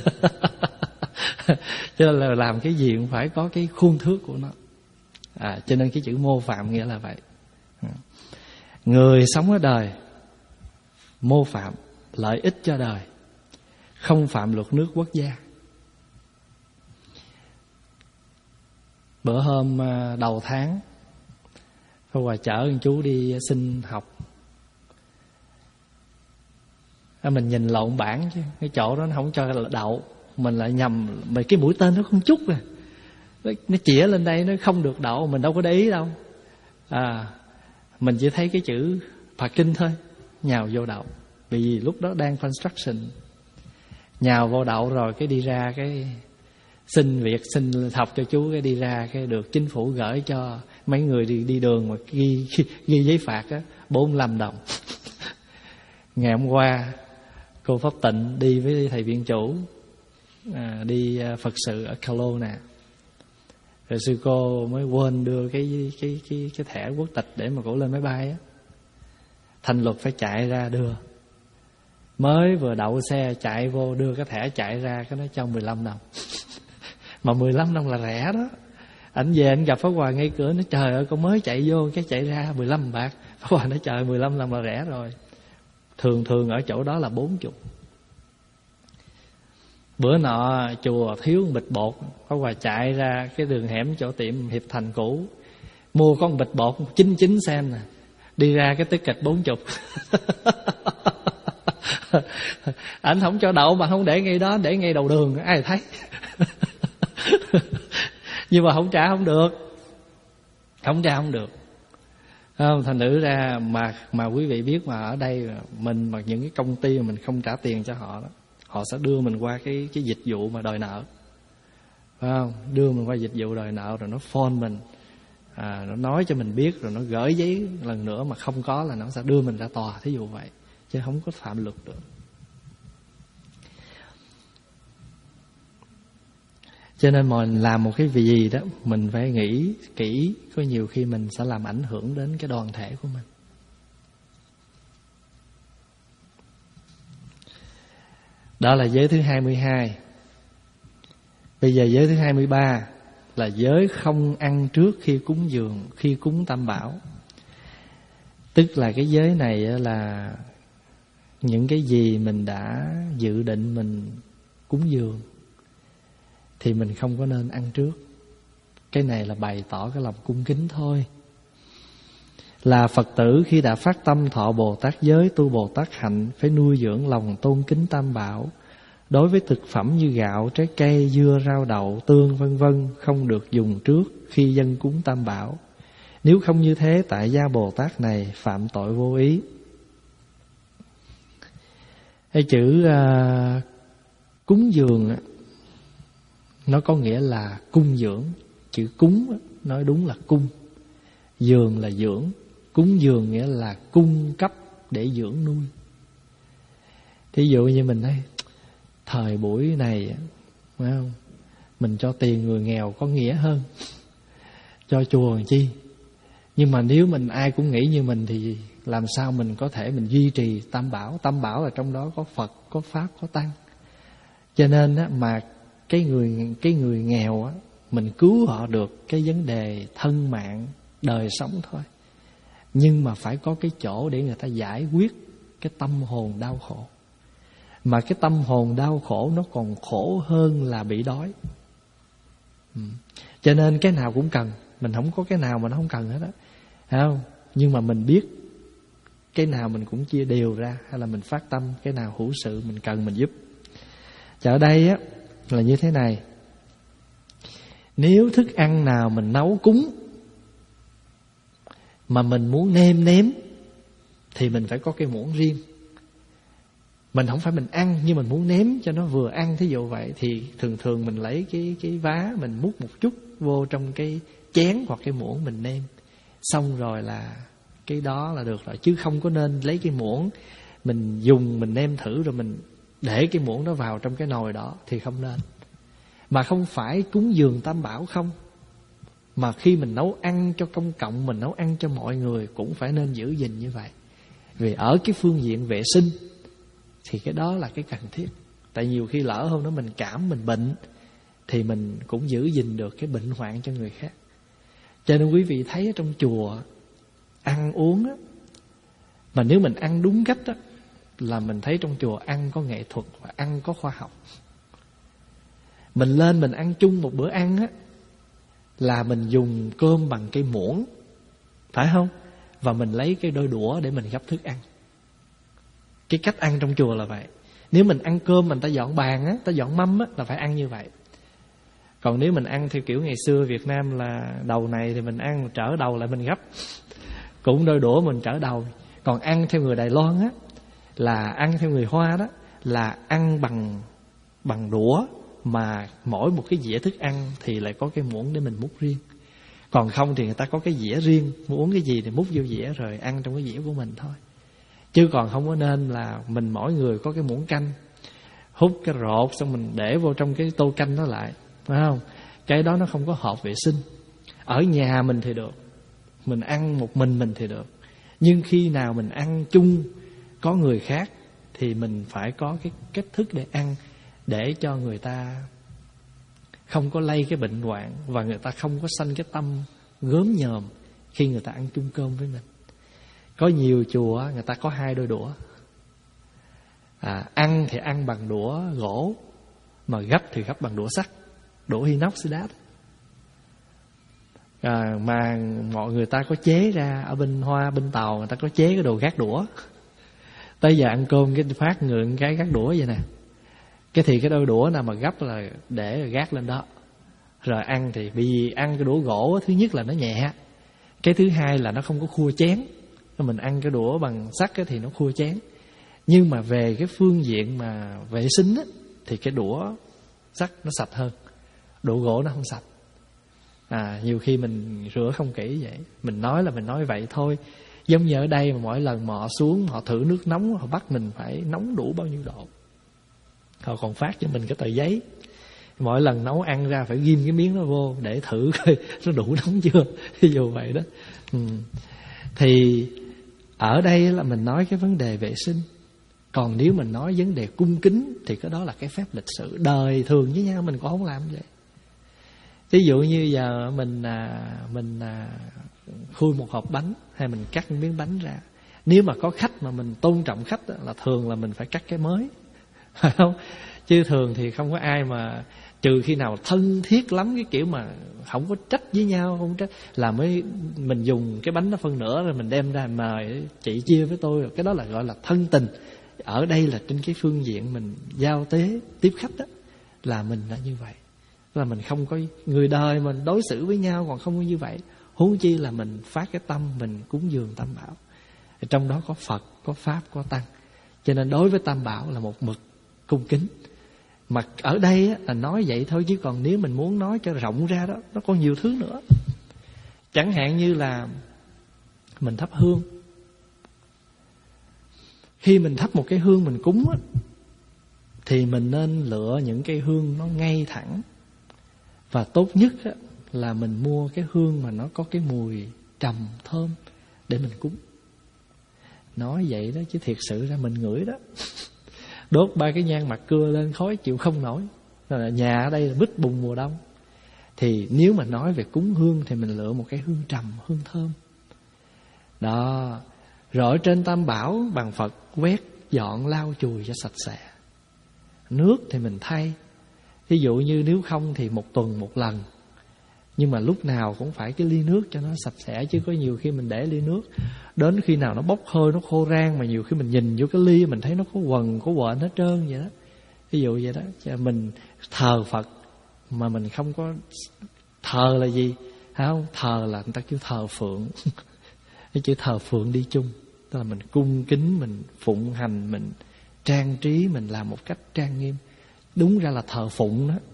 Cho nên là làm cái gì cũng phải có cái khuôn thước của nó. À, cho nên cái chữ mô phạm nghĩa là vậy. Người sống ở đời mô phạm lợi ích cho đời, không phạm luật nước quốc gia. Bữa hôm đầu tháng Pháp Hòa chở con chú đi xin học. Mình nhìn lộn bảng chứ, cái chỗ đó nó không cho đậu, mình lại nhầm, mà cái mũi tên nó không chút rồi, nó chĩa lên đây nó không được đậu, mình đâu có để ý đâu. À, mình chỉ thấy cái chữ parking thôi, nhào vô đậu. Vì lúc đó đang construction, nhào vô đậu rồi cái đi ra cái xin việc, xin học cho chú, cái đi ra cái được chính phủ gửi cho mấy người đi đi đường mà ghi ghi, ghi giấy phạt á, bốn mươi lăm đồng. Ngày hôm qua cô Pháp Tịnh đi với thầy viện chủ à, đi Phật sự ở Kelowna, rồi sư cô mới quên đưa cái cái cái cái thẻ quốc tịch để mà cổ lên máy bay á. Thành Luật phải chạy ra đưa, mới vừa đậu xe chạy vô đưa cái thẻ chạy ra cái nó cho mười lăm đồng. Mà mười lăm đồng là rẻ đó. Ảnh về ảnh gặp Pháp Hòa ngay cửa, nói trời ơi con mới chạy vô cái chạy ra mười lăm bạc. Pháp Hòa nói trời mười lăm đồng là rẻ rồi. Thường thường ở chỗ đó là bốn mươi. Bữa nọ chùa thiếu bịch bột, Pháp Hòa chạy ra cái đường hẻm chỗ tiệm Hiệp Thành cũ, mua con bịch bột chín mươi chín sen nè, đi ra cái ticket bốn mươi. Anh không cho đậu mà không để ngay đó, để ngay đầu đường ai thấy. Nhưng mà không trả không được, không trả không được. Không, thành nữ ra mà mà quý vị biết mà ở đây mình mà những cái công ty mà mình không trả tiền cho họ đó, họ sẽ đưa mình qua cái cái dịch vụ mà đòi nợ, phải không? Đưa mình qua dịch vụ đòi nợ rồi nó phone mình, à, nó nói cho mình biết, rồi nó gửi giấy lần nữa mà không có là nó sẽ đưa mình ra tòa, thí dụ vậy, chứ không có phạm luật được. Cho nên mình làm một cái gì đó mình phải nghĩ kỹ, có nhiều khi mình sẽ làm ảnh hưởng đến cái đoàn thể của mình. Đó là giới thứ hai mươi hai. Bây giờ giới thứ hai mươi ba là giới không ăn trước khi cúng dường, khi cúng tam bảo. Tức là cái giới này là những cái gì mình đã dự định mình cúng dường thì mình không có nên ăn trước. Cái này là bày tỏ cái lòng cung kính thôi. Là Phật tử khi đã phát tâm thọ Bồ Tát giới, tu Bồ Tát hạnh, phải nuôi dưỡng lòng tôn kính tam bảo. Đối với thực phẩm như gạo, trái cây, dưa, rau đậu, tương vân vân không được dùng trước khi dâng cúng tam bảo. Nếu không như thế, tại gia Bồ Tát này phạm tội vô ý. Cái chữ uh, cúng dường nó có nghĩa là cung dưỡng. Chữ cúng nói đúng là cung, dường là dưỡng. Cúng dường nghĩa là cung cấp để dưỡng nuôi. Thí dụ như mình nói thời buổi này, phải không, mình cho tiền người nghèo có nghĩa hơn cho chùa làm chi. Nhưng mà nếu mình ai cũng nghĩ như mình thì làm sao mình có thể mình duy trì tam bảo. Tam bảo là trong đó có Phật, có Pháp, có Tăng. Cho nên á, mà cái người cái người nghèo á, mình cứu họ được cái vấn đề thân mạng, đời sống thôi. Nhưng mà phải có cái chỗ để người ta giải quyết cái tâm hồn đau khổ. Mà cái tâm hồn đau khổ nó còn khổ hơn là bị đói. ừ. Cho nên cái nào cũng cần. Mình không có cái nào mà nó không cần hết á, thấy không? Nhưng mà mình biết cái nào mình cũng chia đều ra, hay là mình phát tâm cái nào hữu sự mình cần mình giúp. Cho ở đây á là như thế này. Nếu thức ăn nào mình nấu cúng mà mình muốn nêm nếm thì mình phải có cái muỗng riêng. Mình không phải mình ăn, nhưng mình muốn nếm cho nó vừa ăn, thí dụ vậy, thì thường thường mình lấy cái cái vá, mình múc một chút vô trong cái chén hoặc cái muỗng mình nêm. Xong rồi là cái đó là được rồi. Chứ không có nên lấy cái muỗng mình dùng, mình nêm thử rồi mình để cái muỗng đó vào trong cái nồi đó thì không nên. Mà không phải cúng dường tam bảo không, mà khi mình nấu ăn cho công cộng, mình nấu ăn cho mọi người cũng phải nên giữ gìn như vậy. Vì ở cái phương diện vệ sinh thì cái đó là cái cần thiết. Tại nhiều khi lỡ hôm đó mình cảm, mình bệnh thì mình cũng giữ gìn được cái bệnh hoạn cho người khác. Cho nên quý vị thấy ở trong chùa ăn uống á, mà nếu mình ăn đúng cách á, là mình thấy trong chùa ăn có nghệ thuật và ăn có khoa học. Mình lên mình ăn chung một bữa ăn á, là mình dùng cơm bằng cái muỗng, phải không? Và mình lấy cái đôi đũa để mình gắp thức ăn. Cái cách ăn trong chùa là vậy. Nếu mình ăn cơm mình ta dọn bàn á, ta dọn mâm á, là phải ăn như vậy. Còn nếu mình ăn theo kiểu ngày xưa Việt Nam là đầu này thì mình ăn, trở đầu lại mình gắp, cũng đôi đũa mình trở đầu. Còn ăn theo người Đài Loan á, là ăn theo người Hoa đó, là ăn bằng bằng đũa, mà mỗi một cái dĩa thức ăn thì lại có cái muỗng để mình múc riêng. Còn không thì người ta có cái dĩa riêng, muốn uống cái gì thì múc vô dĩa rồi ăn trong cái dĩa của mình thôi. Chứ còn không có nên là mình mỗi người có cái muỗng canh, hút cái rột xong mình để vô trong cái tô canh đó lại, phải không? Cái đó nó không có hợp vệ sinh. Ở nhà mình thì được, mình ăn một mình mình thì được. Nhưng khi nào mình ăn chung có người khác thì mình phải có cái cách thức để ăn, để cho người ta không có lây cái bệnh hoạn, và người ta không có sanh cái tâm gớm nhòm khi người ta ăn chung cơm với mình. Có nhiều chùa người ta có hai đôi đũa, à, ăn thì ăn bằng đũa gỗ, mà gấp thì gấp bằng đũa sắt, đũa inox đát. À, mà mọi người ta có chế ra ở bên Hoa, bên Tàu người ta có chế cái đồ gác đũa. Tới giờ ăn cơm cái phát ngượng cái gác đũa vậy nè. Cái thì cái đôi đũa nào mà gấp là để gác lên đó. Rồi ăn thì vì ăn cái đũa gỗ, thứ nhất là nó nhẹ, cái thứ hai là nó không có khua chén. Mình ăn cái đũa bằng sắt thì nó khua chén. Nhưng mà về cái phương diện mà vệ sinh á, thì cái đũa sắt nó sạch hơn, đũa gỗ nó không sạch. À, nhiều khi mình rửa không kỹ vậy. Mình nói là mình nói vậy thôi. Giống như ở đây mà mỗi lần mà họ xuống, họ thử nước nóng, họ bắt mình phải nóng đủ bao nhiêu độ. Họ còn phát cho mình cái tờ giấy, mỗi lần nấu ăn ra phải ghim cái miếng đó vô để thử coi nó đủ nóng chưa. Ví dụ vậy đó. ừ. Thì ở đây là mình nói cái vấn đề vệ sinh. Còn nếu mình nói vấn đề cung kính thì cái đó là cái phép lịch sự đời thường với nhau, mình cũng không làm vậy. Ví dụ như giờ mình à, mình à, khui một hộp bánh hay mình cắt một miếng bánh ra, nếu mà có khách mà mình tôn trọng khách đó, là thường là mình phải cắt cái mới, phải không? Chứ thường thì không có ai mà, trừ khi nào thân thiết lắm, cái kiểu mà không có trách với nhau, không trách, là mới mình dùng cái bánh nó phân nửa rồi mình đem ra mời chị chia với tôi. Cái đó là gọi là thân tình. Ở đây là trên cái phương diện mình giao tế tiếp khách đó, là mình là như vậy. Là mình không có, người đời mình đối xử với nhau còn không có như vậy, huống chi là mình phát cái tâm mình cúng dường Tam Bảo. Trong đó có Phật, có Pháp, có Tăng. Cho nên đối với Tam Bảo là một mực cung kính. Mà ở đây á, là nói vậy thôi, chứ còn nếu mình muốn nói cho rộng ra đó, nó còn nhiều thứ nữa. Chẳng hạn như là mình thắp hương. Khi mình thắp một cái hương mình cúng á, thì mình nên lựa những cây hương nó ngay thẳng. Và tốt nhất á, là mình mua cái hương mà nó có cái mùi trầm thơm để mình cúng. Nói vậy đó chứ thiệt sự ra mình ngửi đó, đốt ba cái nhang mặt cưa lên khói chịu không nổi. Rồi nhà ở đây là bít bùng mùa đông. Thì nếu mà nói về cúng hương thì mình lựa một cái hương trầm, hương thơm đó. Rồi ở trên Tam Bảo bàn Phật quét dọn lau chùi cho sạch sẽ. Nước thì mình thay, ví dụ như nếu không thì một tuần một lần. Nhưng mà lúc nào cũng phải cái ly nước cho nó sạch sẽ. Chứ có nhiều khi mình để ly nước, đến khi nào nó bốc hơi, nó khô rang, mà nhiều khi mình nhìn vô cái ly mình thấy nó có quần, có quện hết trơn vậy đó. Ví dụ vậy đó. Mình thờ Phật mà mình không có thờ là gì? Không, thờ là người ta kêu thờ phượng. Cái chữ thờ phượng đi chung, tức là mình cung kính, mình phụng hành, mình trang trí, mình làm một cách trang nghiêm. Đúng ra là thờ phụng đó.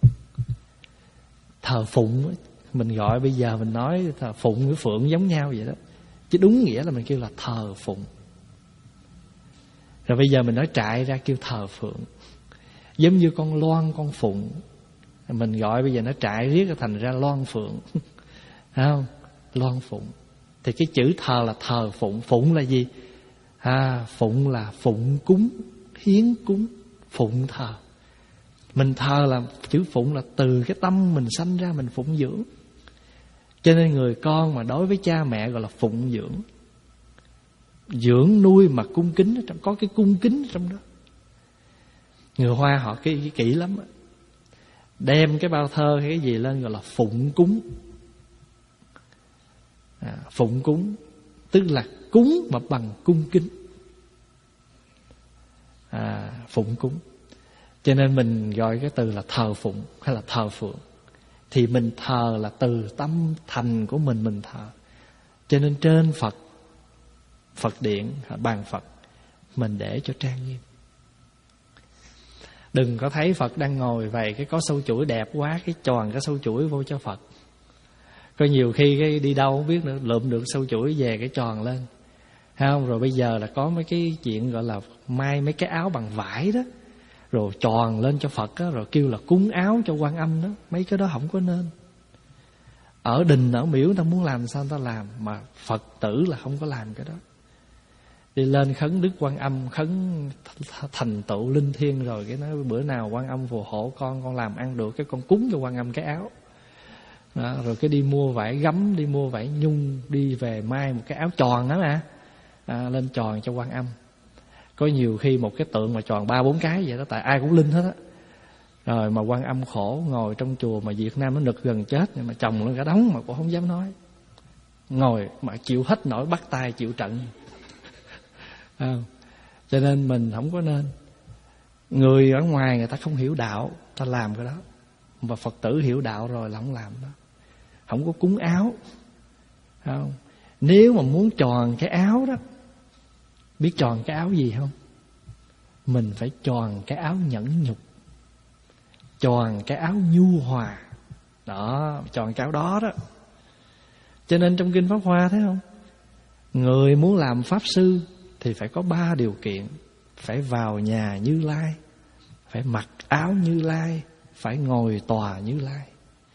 Thờ phụng, mình gọi bây giờ mình nói thờ phụng với phượng giống nhau vậy đó. Chứ đúng nghĩa là mình kêu là thờ phụng. Rồi bây giờ mình nói trại ra kêu thờ phượng. Giống như con loan, con phụng, mình gọi bây giờ nó trại riết rồi thành ra loan phượng. Thấy không? Loan phụng. Thì cái chữ thờ là thờ phụng. Phụng là gì? À, phụng là phụng cúng, hiến cúng, phụng thờ. Mình thờ là chữ phụng là từ cái tâm mình sanh ra mình phụng dưỡng. Cho nên người con mà đối với cha mẹ gọi là phụng dưỡng. Dưỡng nuôi mà cung kính, có cái cung kính trong đó. Người Hoa họ kỹ, kỹ lắm. Đem cái bao thơ hay cái gì lên gọi là phụng cúng. À, phụng cúng tức là cúng mà bằng cung kính. À, phụng cúng. Cho nên mình gọi cái từ là thờ phụng hay là thờ phượng. Thì mình thờ là từ tâm thành của mình mình thờ. Cho nên trên Phật, Phật điện, bàn Phật, mình để cho trang nghiêm. Đừng có thấy Phật đang ngồi vậy cái có sâu chuỗi đẹp quá, cái tròn cái sâu chuỗi vô cho Phật. Có nhiều khi cái đi đâu không biết nữa, lượm được sâu chuỗi về cái tròn lên. Thấy không? Rồi bây giờ là có mấy cái chuyện gọi là may mấy cái áo bằng vải đó, rồi tròn lên cho Phật đó, rồi kêu là cúng áo cho Quan Âm đó. Mấy cái đó không có nên. Ở đình, ở miếu người ta muốn làm sao người ta làm, mà Phật tử là không có làm cái đó. Đi lên khấn Đức Quan Âm, khấn thành tựu linh thiêng, rồi cái nói bữa nào Quan Âm phù hộ con, con làm ăn được, cái con cúng cho Quan Âm cái áo đó. Rồi cái đi mua vải gấm, đi mua vải nhung, đi về may một cái áo tròn đó mà à, lên tròn cho Quan Âm. Có nhiều khi một cái tượng mà tròn ba bốn cái vậy đó, tại ai cũng linh hết á. Rồi mà Quan Âm khổ, ngồi trong chùa mà Việt Nam nó nực gần chết, nhưng mà chồng nó cả đống mà cũng không dám nói. Ngồi mà chịu hết nổi, bắt tay chịu trận à. Cho nên mình không có nên. Người ở ngoài người ta không hiểu đạo, ta làm cái đó. Và Phật tử hiểu đạo rồi là không làm đó. Không có cúng áo, không? Nếu mà muốn tròn cái áo đó, biết tròn cái áo gì không? Mình phải tròn cái áo nhẫn nhục, tròn cái áo nhu hòa. Đó, tròn cái áo đó đó. Cho nên trong Kinh Pháp Hoa thấy không? Người muốn làm Pháp Sư thì phải có ba điều kiện. Phải vào nhà Như Lai, phải mặc áo Như Lai, phải ngồi tòa Như Lai.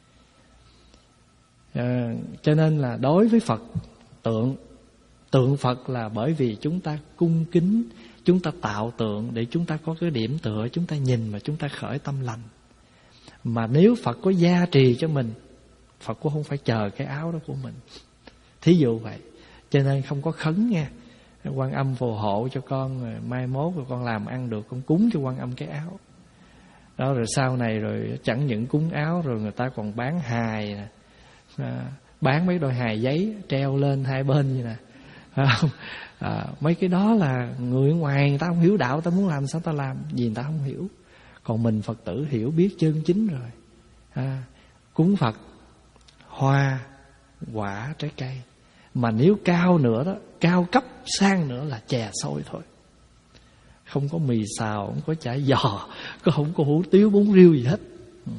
à, Cho nên là đối với Phật, tượng Tượng Phật là bởi vì chúng ta cung kính, chúng ta tạo tượng để chúng ta có cái điểm tựa, chúng ta nhìn mà chúng ta khởi tâm lành. Mà nếu Phật có gia trì cho mình, Phật cũng không phải chờ cái áo đó của mình. Thí dụ vậy. Cho nên không có khấn nha. Quan Âm phù hộ cho con, mai mốt rồi con làm ăn được, con cúng cho Quan Âm cái áo đó. Rồi sau này rồi chẳng những cúng áo, rồi người ta còn bán hài, à, bán mấy đôi hài giấy treo lên hai bên như nè, à, mấy cái đó là người ngoài người ta không hiểu đạo, ta muốn làm sao ta làm, vì người ta không hiểu. Còn mình Phật tử hiểu biết chân chính rồi, à, cúng Phật hoa, quả, trái cây. Mà nếu cao nữa đó, cao cấp sang nữa là chè xôi thôi. Không có mì xào, không có chả giò, có không có hủ tiếu bún riêu gì hết.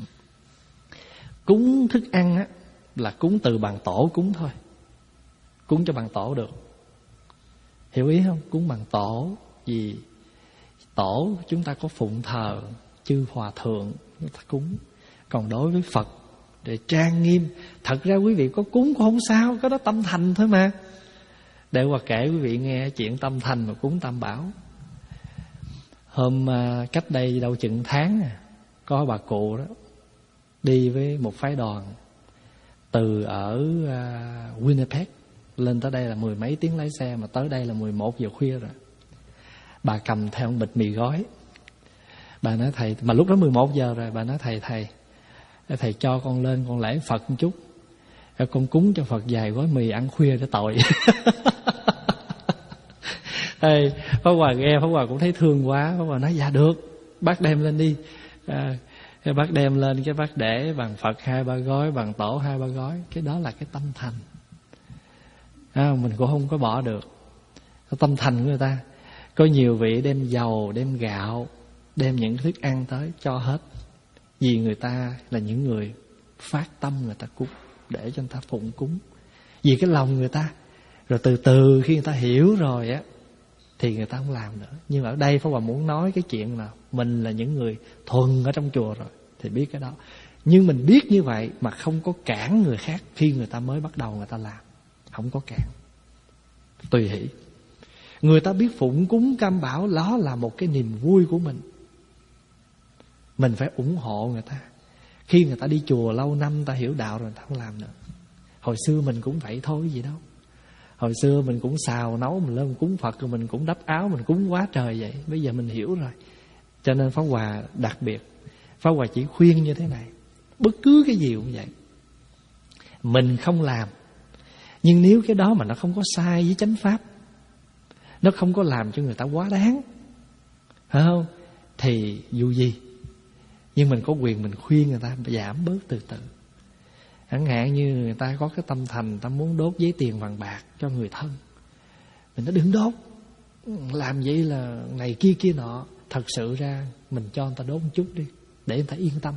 Cúng thức ăn á là cúng từ bàn tổ cúng thôi. Cúng cho bàn tổ được. Hiểu ý không? Cúng bàn tổ. Vì tổ chúng ta có phụng thờ chư hòa thượng, chúng ta cúng. Còn đối với Phật để trang nghiêm, thật ra quý vị có cúng cũng không sao, cái đó tâm thành thôi mà. Để Hòa kể quý vị nghe chuyện tâm thành mà cúng Tam Bảo. Hôm uh, cách đây đâu chừng tháng à, có bà cụ đó đi với một phái đoàn từ ở uh, Winnipeg lên tới đây là mười mấy tiếng lái xe, mà tới đây là mười một giờ khuya rồi. Bà cầm theo một bịch mì gói. Bà nói thầy, mà lúc đó mười một giờ rồi, bà nói thầy thầy thầy cho con lên con lễ Phật một chút, con cúng cho Phật vài gói mì ăn khuya để tội. Ê, Pháp Hòa nghe, Pháp Hòa cũng thấy thương quá. Pháp Hòa nói dạ được, bác đem lên đi. à, Cái bác đem lên, cái bác để bằng Phật hai ba gói, bằng tổ hai ba gói. Cái đó là cái tâm thành, à, mình cũng không có bỏ được cái tâm thành của người ta. Có nhiều vị đem dầu, đem gạo, đem những thức ăn tới cho hết. Vì người ta là những người phát tâm người ta cúng, để cho người ta phụng cúng vì cái lòng người ta. Rồi từ từ khi người ta hiểu rồi á thì người ta không làm nữa. Nhưng ở đây Pháp Hòa muốn nói cái chuyện là mình là những người thuần ở trong chùa rồi thì biết cái đó. Nhưng mình biết như vậy mà không có cản người khác khi người ta mới bắt đầu người ta làm. Không có cản, tùy hỷ. Người ta biết phụng cúng Tam Bảo, đó là một cái niềm vui của mình. Mình phải ủng hộ người ta. Khi người ta đi chùa lâu năm, ta hiểu đạo rồi, người ta không làm nữa. Hồi xưa mình cũng vậy thôi, gì đâu. Hồi xưa mình cũng xào nấu, mình lên mình cúng Phật, rồi mình cũng đắp áo, mình cúng quá trời vậy. Bây giờ mình hiểu rồi. Cho nên Pháp Hòa đặc biệt, Pháp Hòa chỉ khuyên như thế này. Bất cứ cái gì cũng vậy, mình không làm, nhưng nếu cái đó mà nó không có sai với chánh pháp, nó không có làm cho người ta quá đáng, phải không? Thì dù gì, nhưng mình có quyền mình khuyên người ta giảm bớt từ từ. Chẳng hạn như người ta có cái tâm thành, ta muốn đốt giấy tiền vàng bạc cho người thân, mình nói đừng đốt, làm vậy là này kia kia nọ. Thật sự ra mình cho người ta đốt một chút đi, để người ta yên tâm.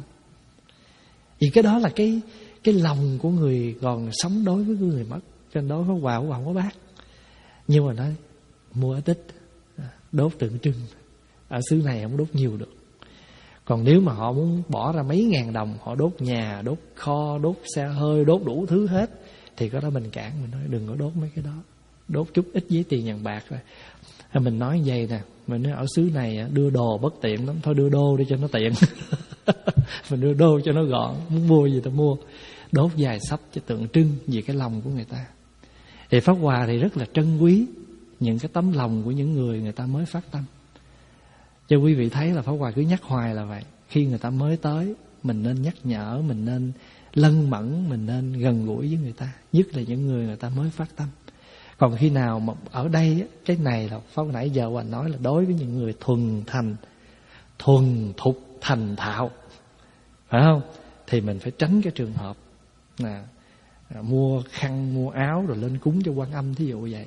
Vì cái đó là cái cái lòng của người còn sống đối với người mất. Cho nên đối với Hòa, Hòa không có bác. Nhưng mà nói mua ít ít, đốt tượng trưng. Ở xứ này không đốt nhiều được. Còn nếu mà họ muốn bỏ ra mấy ngàn đồng, họ đốt nhà, đốt kho, đốt xe hơi, đốt đủ thứ hết, thì có đó mình cản, mình nói đừng có đốt mấy cái đó. Đốt chút ít giấy tiền vàng bạc rồi. Mình nói như vậy nè, mình nói ở xứ này đưa đồ bất tiện lắm, thôi đưa đô đi cho nó tiện. Mình đưa đô cho nó gọn, muốn mua gì ta mua. Đốt vài sắp cho tượng trưng vì cái lòng của người ta. Thì Pháp Hòa thì rất là trân quý những cái tấm lòng của những người người ta mới phát tâm. Cho quý vị thấy là Pháp Hòa cứ nhắc hoài là vậy. Khi người ta mới tới, mình nên nhắc nhở, mình nên lân mẫn, mình nên gần gũi với người ta. Nhất là những người người ta mới phát tâm. Còn khi nào mà ở đây, cái này là Pháp nãy giờ Hòa nói là đối với những người thuần thành, thuần thục thành thạo, phải không? Thì mình phải tránh cái trường hợp là mua khăn, mua áo rồi lên cúng cho Quan Âm, thí dụ vậy.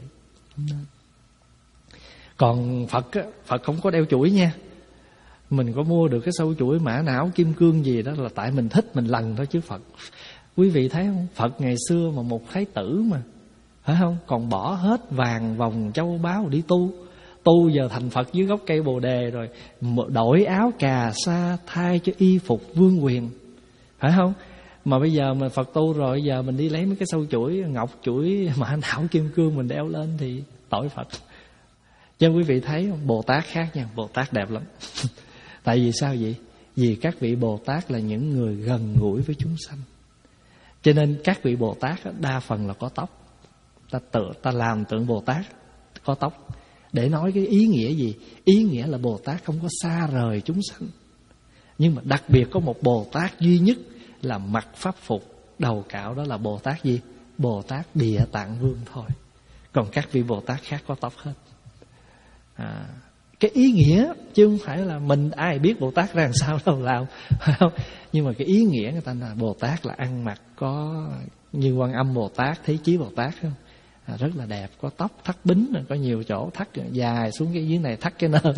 Còn Phật á, Phật không có đeo chuỗi nha. Mình có mua được cái sâu chuỗi mã não kim cương gì đó là tại mình thích, mình lần thôi chứ Phật. Quý vị thấy không? Phật ngày xưa mà một thái tử mà, phải không? Còn bỏ hết vàng vòng châu báu đi tu. Tu giờ thành Phật dưới gốc cây Bồ Đề rồi, đổi áo cà sa thay cho y phục vương quyền, phải không? Mà bây giờ mà Phật tu rồi, giờ mình đi lấy mấy cái sâu chuỗi ngọc, chuỗi mã não kim cương mình đeo lên thì tội Phật. Cho quý vị thấy không? Bồ Tát khác nha, Bồ Tát đẹp lắm. Tại vì sao vậy? Vì các vị Bồ Tát là những người gần gũi với chúng sanh. Cho nên các vị Bồ Tát đa phần là có tóc. Ta tự ta làm tượng Bồ Tát có tóc để nói cái ý nghĩa gì? Ý nghĩa là Bồ Tát không có xa rời chúng sanh. Nhưng mà đặc biệt có một Bồ Tát duy nhất là mặc pháp phục, đầu cạo, đó là Bồ Tát gì? Bồ Tát Địa Tạng Vương thôi. Còn các vị Bồ Tát khác có tóc hết. À, cái ý nghĩa chứ không phải là mình ai biết Bồ Tát ra làm sao đâu làm, phải không? Nhưng mà cái ý nghĩa người ta là Bồ Tát là ăn mặc có như Quan Âm Bồ Tát, Thế Chí Bồ Tát, không? À, rất là đẹp, có tóc thắt bính, có nhiều chỗ thắt dài xuống cái dưới này, thắt cái nơ.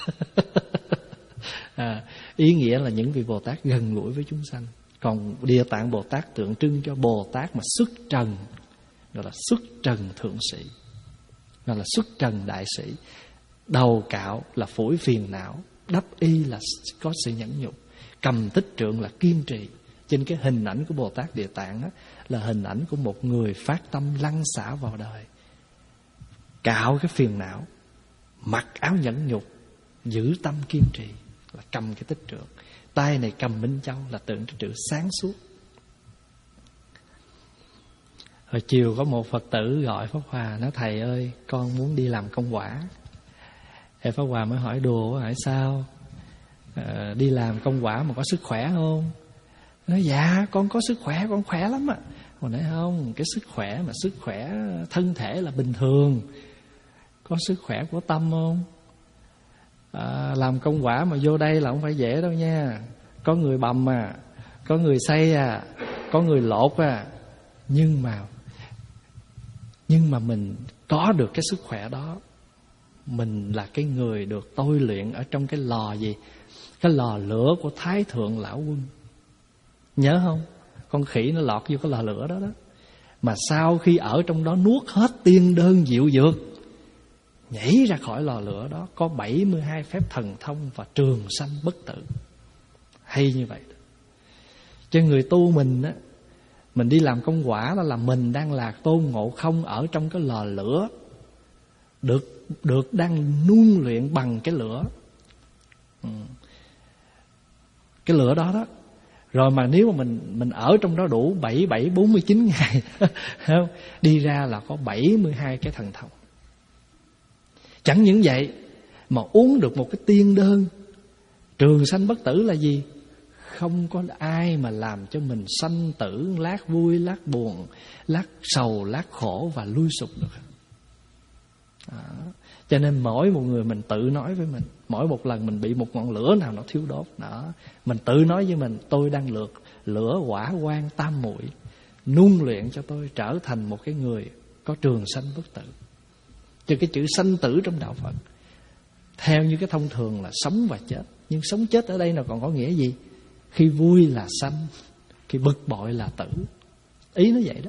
À, ý nghĩa là những vị Bồ Tát gần gũi với chúng sanh. Còn Địa Tạng Bồ Tát tượng trưng cho Bồ Tát mà xuất trần, gọi là xuất trần thượng sĩ, gọi là xuất trần đại sĩ. Đầu cạo là phủi phiền não, đắp y là có sự nhẫn nhục, cầm tích trượng là kiên trì. Trên cái hình ảnh của Bồ Tát Địa Tạng đó, là hình ảnh của một người phát tâm lăn xả vào đời, cạo cái phiền não, mặc áo nhẫn nhục, giữ tâm kiên trì, là cầm cái tích trượng. Tay này cầm Minh Châu là tượng trưng sáng suốt. Hồi chiều có một Phật tử gọi Pháp Hòa, nói thầy ơi, con muốn đi làm công quả. Thì Pháp Hòa mới hỏi đùa, hỏi sao? À, đi làm công quả mà có sức khỏe không? Nói dạ con có sức khỏe, con khỏe lắm ạ. Còn nói không, cái sức khỏe mà sức khỏe thân thể là bình thường, có sức khỏe của tâm không? À, làm công quả mà vô đây là không phải dễ đâu nha. Có người bầm à, có người xây à, có người lột à. Nhưng mà Nhưng mà mình có được cái sức khỏe đó, mình là cái người được tôi luyện ở trong cái lò gì? Cái lò lửa của Thái Thượng Lão Quân. Nhớ không? Con khỉ nó lọt vô cái lò lửa đó đó. Mà sau khi ở trong đó nuốt hết tiên đơn diệu dược, nhảy ra khỏi lò lửa đó, có bảy mươi hai phép thần thông và trường sanh bất tử. Hay như vậy đó. Cho người tu mình á, mình đi làm công quả đó là mình đang là Tôn Ngộ Không ở trong cái lò lửa, Được được đang nuông luyện bằng cái lửa, ừ. Cái lửa đó đó. Rồi mà nếu mà mình mình ở trong đó đủ bảy bảy bốn mươi chín ngày không? Đi ra là có bảy mươi hai cái thần thông. Chẳng những vậy mà uống được một cái tiên đơn trường sanh bất tử là gì? Không có ai mà làm cho mình sanh tử, lát vui, lát buồn, lát sầu, lát khổ và lui sụp được. Đó. Cho nên mỗi một người mình tự nói với mình, mỗi một lần mình bị một ngọn lửa nào nó thiêu đốt đó, mình tự nói với mình, tôi đang lược lửa hỏa quan tam muội, nung luyện cho tôi trở thành một cái người có trường sanh bất tử. Chứ cái chữ sanh tử trong đạo Phật theo như cái thông thường là sống và chết. Nhưng sống chết ở đây nào còn có nghĩa gì? Khi vui là sanh, khi bực bội là tử. Ý nó vậy đó.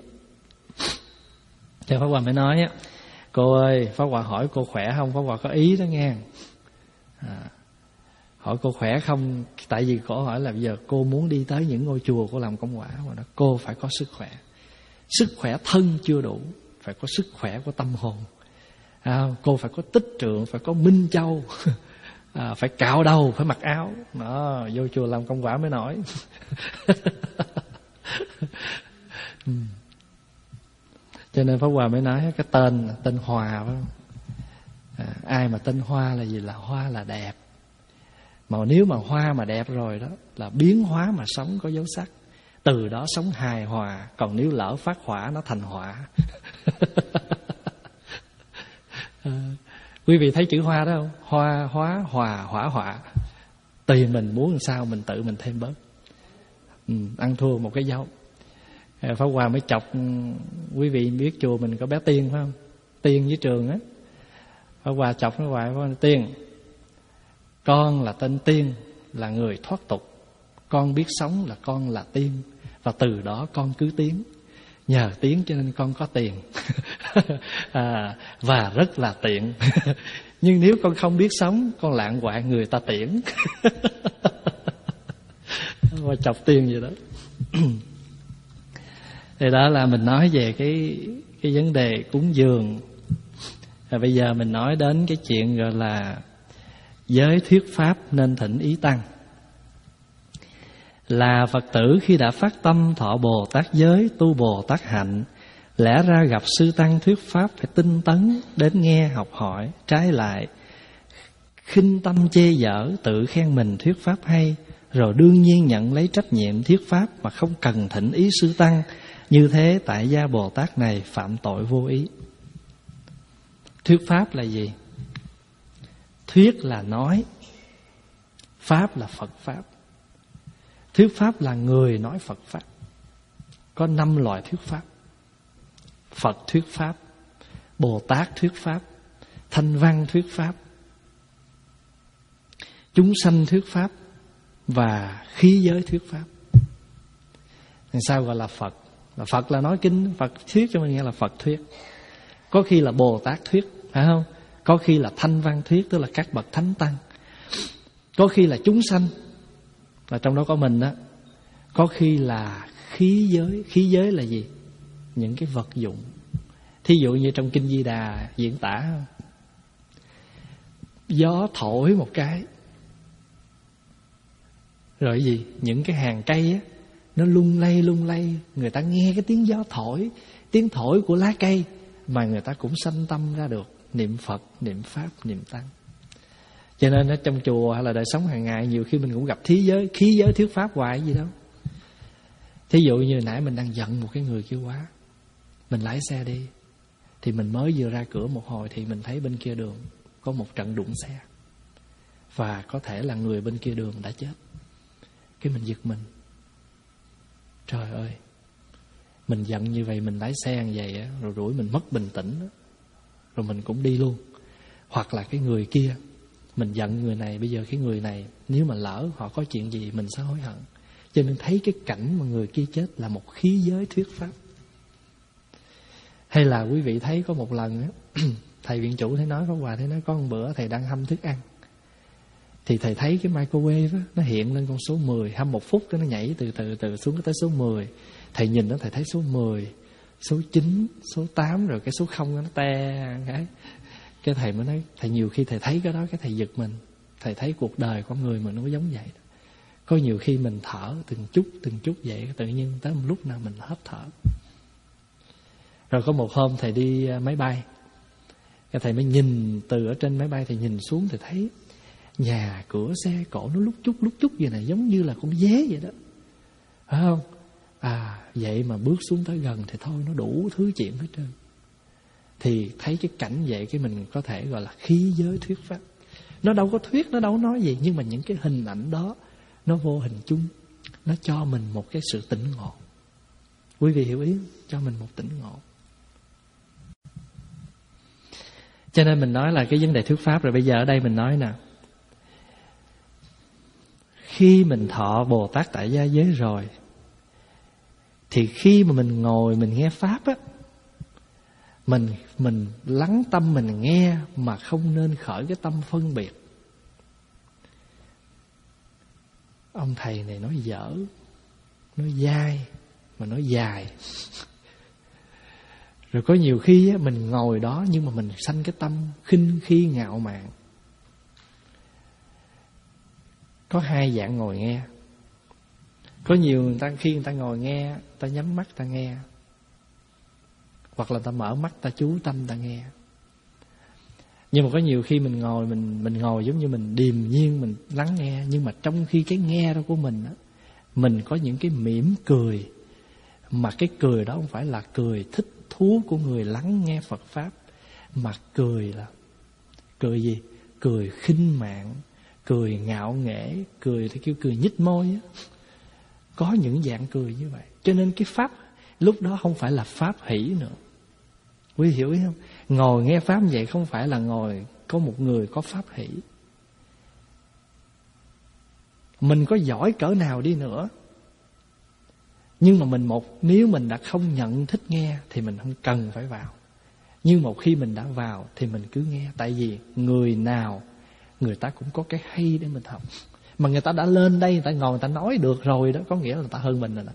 Thì Pháp Hòa mới nói á, cô ơi, Pháp Hòa hỏi cô khỏe không? Pháp Hòa có ý đó nghe. À, hỏi cô khỏe không? Tại vì cô hỏi là bây giờ cô muốn đi tới những ngôi chùa cô làm công quả, mà đó, cô phải có sức khỏe. Sức khỏe thân chưa đủ, phải có sức khỏe của tâm hồn. À, cô phải có tích trượng, phải có Minh Châu, à, phải cạo đầu, phải mặc áo. Đó, vô chùa làm công quả mới nổi. ừ. Cho nên Pháp Hòa mới nói cái tên tên Hòa, phải không? À, ai mà tên Hoa là gì? Là hoa là đẹp. Mà nếu mà hoa mà đẹp rồi đó là biến hóa mà sống có dấu sắc. Từ đó sống hài hòa. Còn nếu lỡ phát hỏa nó thành họa. Quý vị thấy chữ hoa đó không? Hoa, hóa, hòa, hỏa, họa. Tùy mình muốn làm sao mình tự mình thêm bớt. ừ, Ăn thua một cái dấu. Pháp Hòa mới chọc. Quý vị biết chùa mình có bé Tiên phải không? Tiên với Trường á. Pháp Hòa chọc nó hoài. Tiên, con là tên Tiên, là người thoát tục. Con biết sống là con là tiên, và từ đó con cứ tiến. Nhờ tiến cho nên con có tiền. à, Và rất là tiện. Nhưng nếu con không biết sống, con lạng quạng người ta tiễn. Và chọc Tiên vậy đó. Thì đó là mình nói về cái cái vấn đề cúng dường. Và bây giờ mình nói đến cái chuyện gọi là giới thuyết pháp nên thỉnh ý tăng. Là Phật tử khi đã phát tâm thọ Bồ Tát giới, tu Bồ Tát hạnh, lẽ ra gặp sư tăng thuyết pháp phải tinh tấn đến nghe học hỏi. Trái lại, khinh tâm chê dở, tự khen mình thuyết pháp hay, rồi đương nhiên nhận lấy trách nhiệm thuyết pháp mà không cần thỉnh ý sư tăng. Như thế tại gia Bồ Tát này phạm tội vô ý. Thuyết pháp là gì? Thuyết là nói, pháp là Phật pháp. Thuyết pháp là người nói Phật pháp. Có năm loại thuyết pháp: Phật thuyết pháp, Bồ Tát thuyết pháp, Thanh Văn thuyết pháp, chúng sanh thuyết pháp, và khí giới thuyết pháp. Làm sao gọi là Phật? Là Phật là nói kinh, Phật thuyết cho mình nghe là Phật thuyết. Có khi là Bồ Tát thuyết, phải không? Có khi là Thanh Văn thuyết, tức là các bậc thánh tăng. Có khi là chúng sanh, là trong đó có mình đó. Có khi là khí giới. Khí giới là gì? Những cái vật dụng. Thí dụ như trong Kinh Di Đà diễn tả, gió thổi một cái, rồi gì? Những cái hàng cây á, nó lung lay lung lay. Người ta nghe cái tiếng gió thổi, tiếng thổi của lá cây, mà người ta cũng sanh tâm ra được niệm Phật, niệm Pháp, niệm Tăng. Cho nên ở trong chùa hay là đời sống hàng ngày, nhiều khi mình cũng gặp khí giới, khí giới thuyết pháp hoài gì đâu. Thí dụ như nãy mình đang giận một cái người kia quá, mình lái xe đi, thì mình mới vừa ra cửa một hồi thì mình thấy bên kia đường có một trận đụng xe, và có thể là người bên kia đường đã chết. Cái mình giật mình, trời ơi, mình giận như vậy, mình lái xe như vậy á, rồi rủi mình mất bình tĩnh đó, rồi mình cũng đi luôn. Hoặc là cái người kia, mình giận người này, bây giờ cái người này nếu mà lỡ họ có chuyện gì mình sẽ hối hận. Cho nên thấy cái cảnh mà người kia chết là một khí giới thuyết pháp. Hay là quý vị thấy có một lần á, thầy viện chủ thấy nói, Pháp Hòa thấy nói có một bữa thầy đang hâm thức ăn, thì thầy thấy cái microwave á, nó hiện lên con số mười, hâm một phút cái nó nhảy từ từ từ xuống tới số mười. Thầy nhìn đó, thầy thấy số mười, số chín, số tám, rồi cái số không nó te cái. Cái thầy mới nói, thầy nhiều khi thầy thấy cái đó cái thầy giật mình. Thầy thấy cuộc đời con người mình nó có giống vậy. Có nhiều khi mình thở từng chút từng chút vậy, tự nhiên tới một lúc nào mình hết thở. Rồi có một hôm thầy đi máy bay, cái thầy mới nhìn từ ở trên máy bay, thầy nhìn xuống thầy thấy nhà cửa xe cộ nó lúc chút lúc chút vậy này, giống như là con dế vậy đó, phải không? À vậy mà bước xuống tới gần thì thôi, nó đủ thứ chuyện hết trơn. Thì thấy cái cảnh vậy, cái mình có thể gọi là khí giới thuyết pháp. Nó đâu có thuyết, nó đâu có nói gì, nhưng mà những cái hình ảnh đó nó vô hình chung, nó cho mình một cái sự tỉnh ngộ. Quý vị hiểu ý không? Cho mình một tỉnh ngộ. Cho nên mình nói là cái vấn đề thuyết pháp. Rồi bây giờ ở đây mình nói nè, khi mình thọ Bồ Tát tại gia giới rồi, thì khi mà mình ngồi mình nghe pháp á, Mình mình lắng tâm mình nghe, mà không nên khởi cái tâm phân biệt. Ông thầy này nói dở, nói dai, mà nói dài. Rồi có nhiều khi á, mình ngồi đó nhưng mà mình sanh cái tâm khinh khi ngạo mạn. Có hai dạng ngồi nghe. Có nhiều người ta khi người ta ngồi nghe, ta nhắm mắt ta nghe, hoặc là ta mở mắt ta chú tâm ta nghe. Nhưng mà có nhiều khi mình ngồi mình mình ngồi giống như mình điềm nhiên mình lắng nghe, nhưng mà trong khi cái nghe đó của mình á, mình có những cái mỉm cười, mà cái cười đó không phải là cười thích thú của người lắng nghe Phật pháp, mà cười là Cười gì? Cười khinh mạng, cười ngạo nghễ, cười thì kêu cười nhếch môi á. Có những dạng cười như vậy. Cho nên cái pháp lúc đó không phải là pháp hỷ nữa. Quý hiểu ý không? Ngồi nghe pháp vậy không phải là ngồi có một người có pháp hỷ. Mình có giỏi cỡ nào đi nữa, nhưng mà mình một nếu mình đã không nhận thích nghe thì mình không cần phải vào. Nhưng một khi mình đã vào thì mình cứ nghe. Tại vì người nào người ta cũng có cái hay để mình học. Mà người ta đã lên đây, người ta ngồi người ta nói được rồi đó, có nghĩa là người ta hơn mình rồi đó.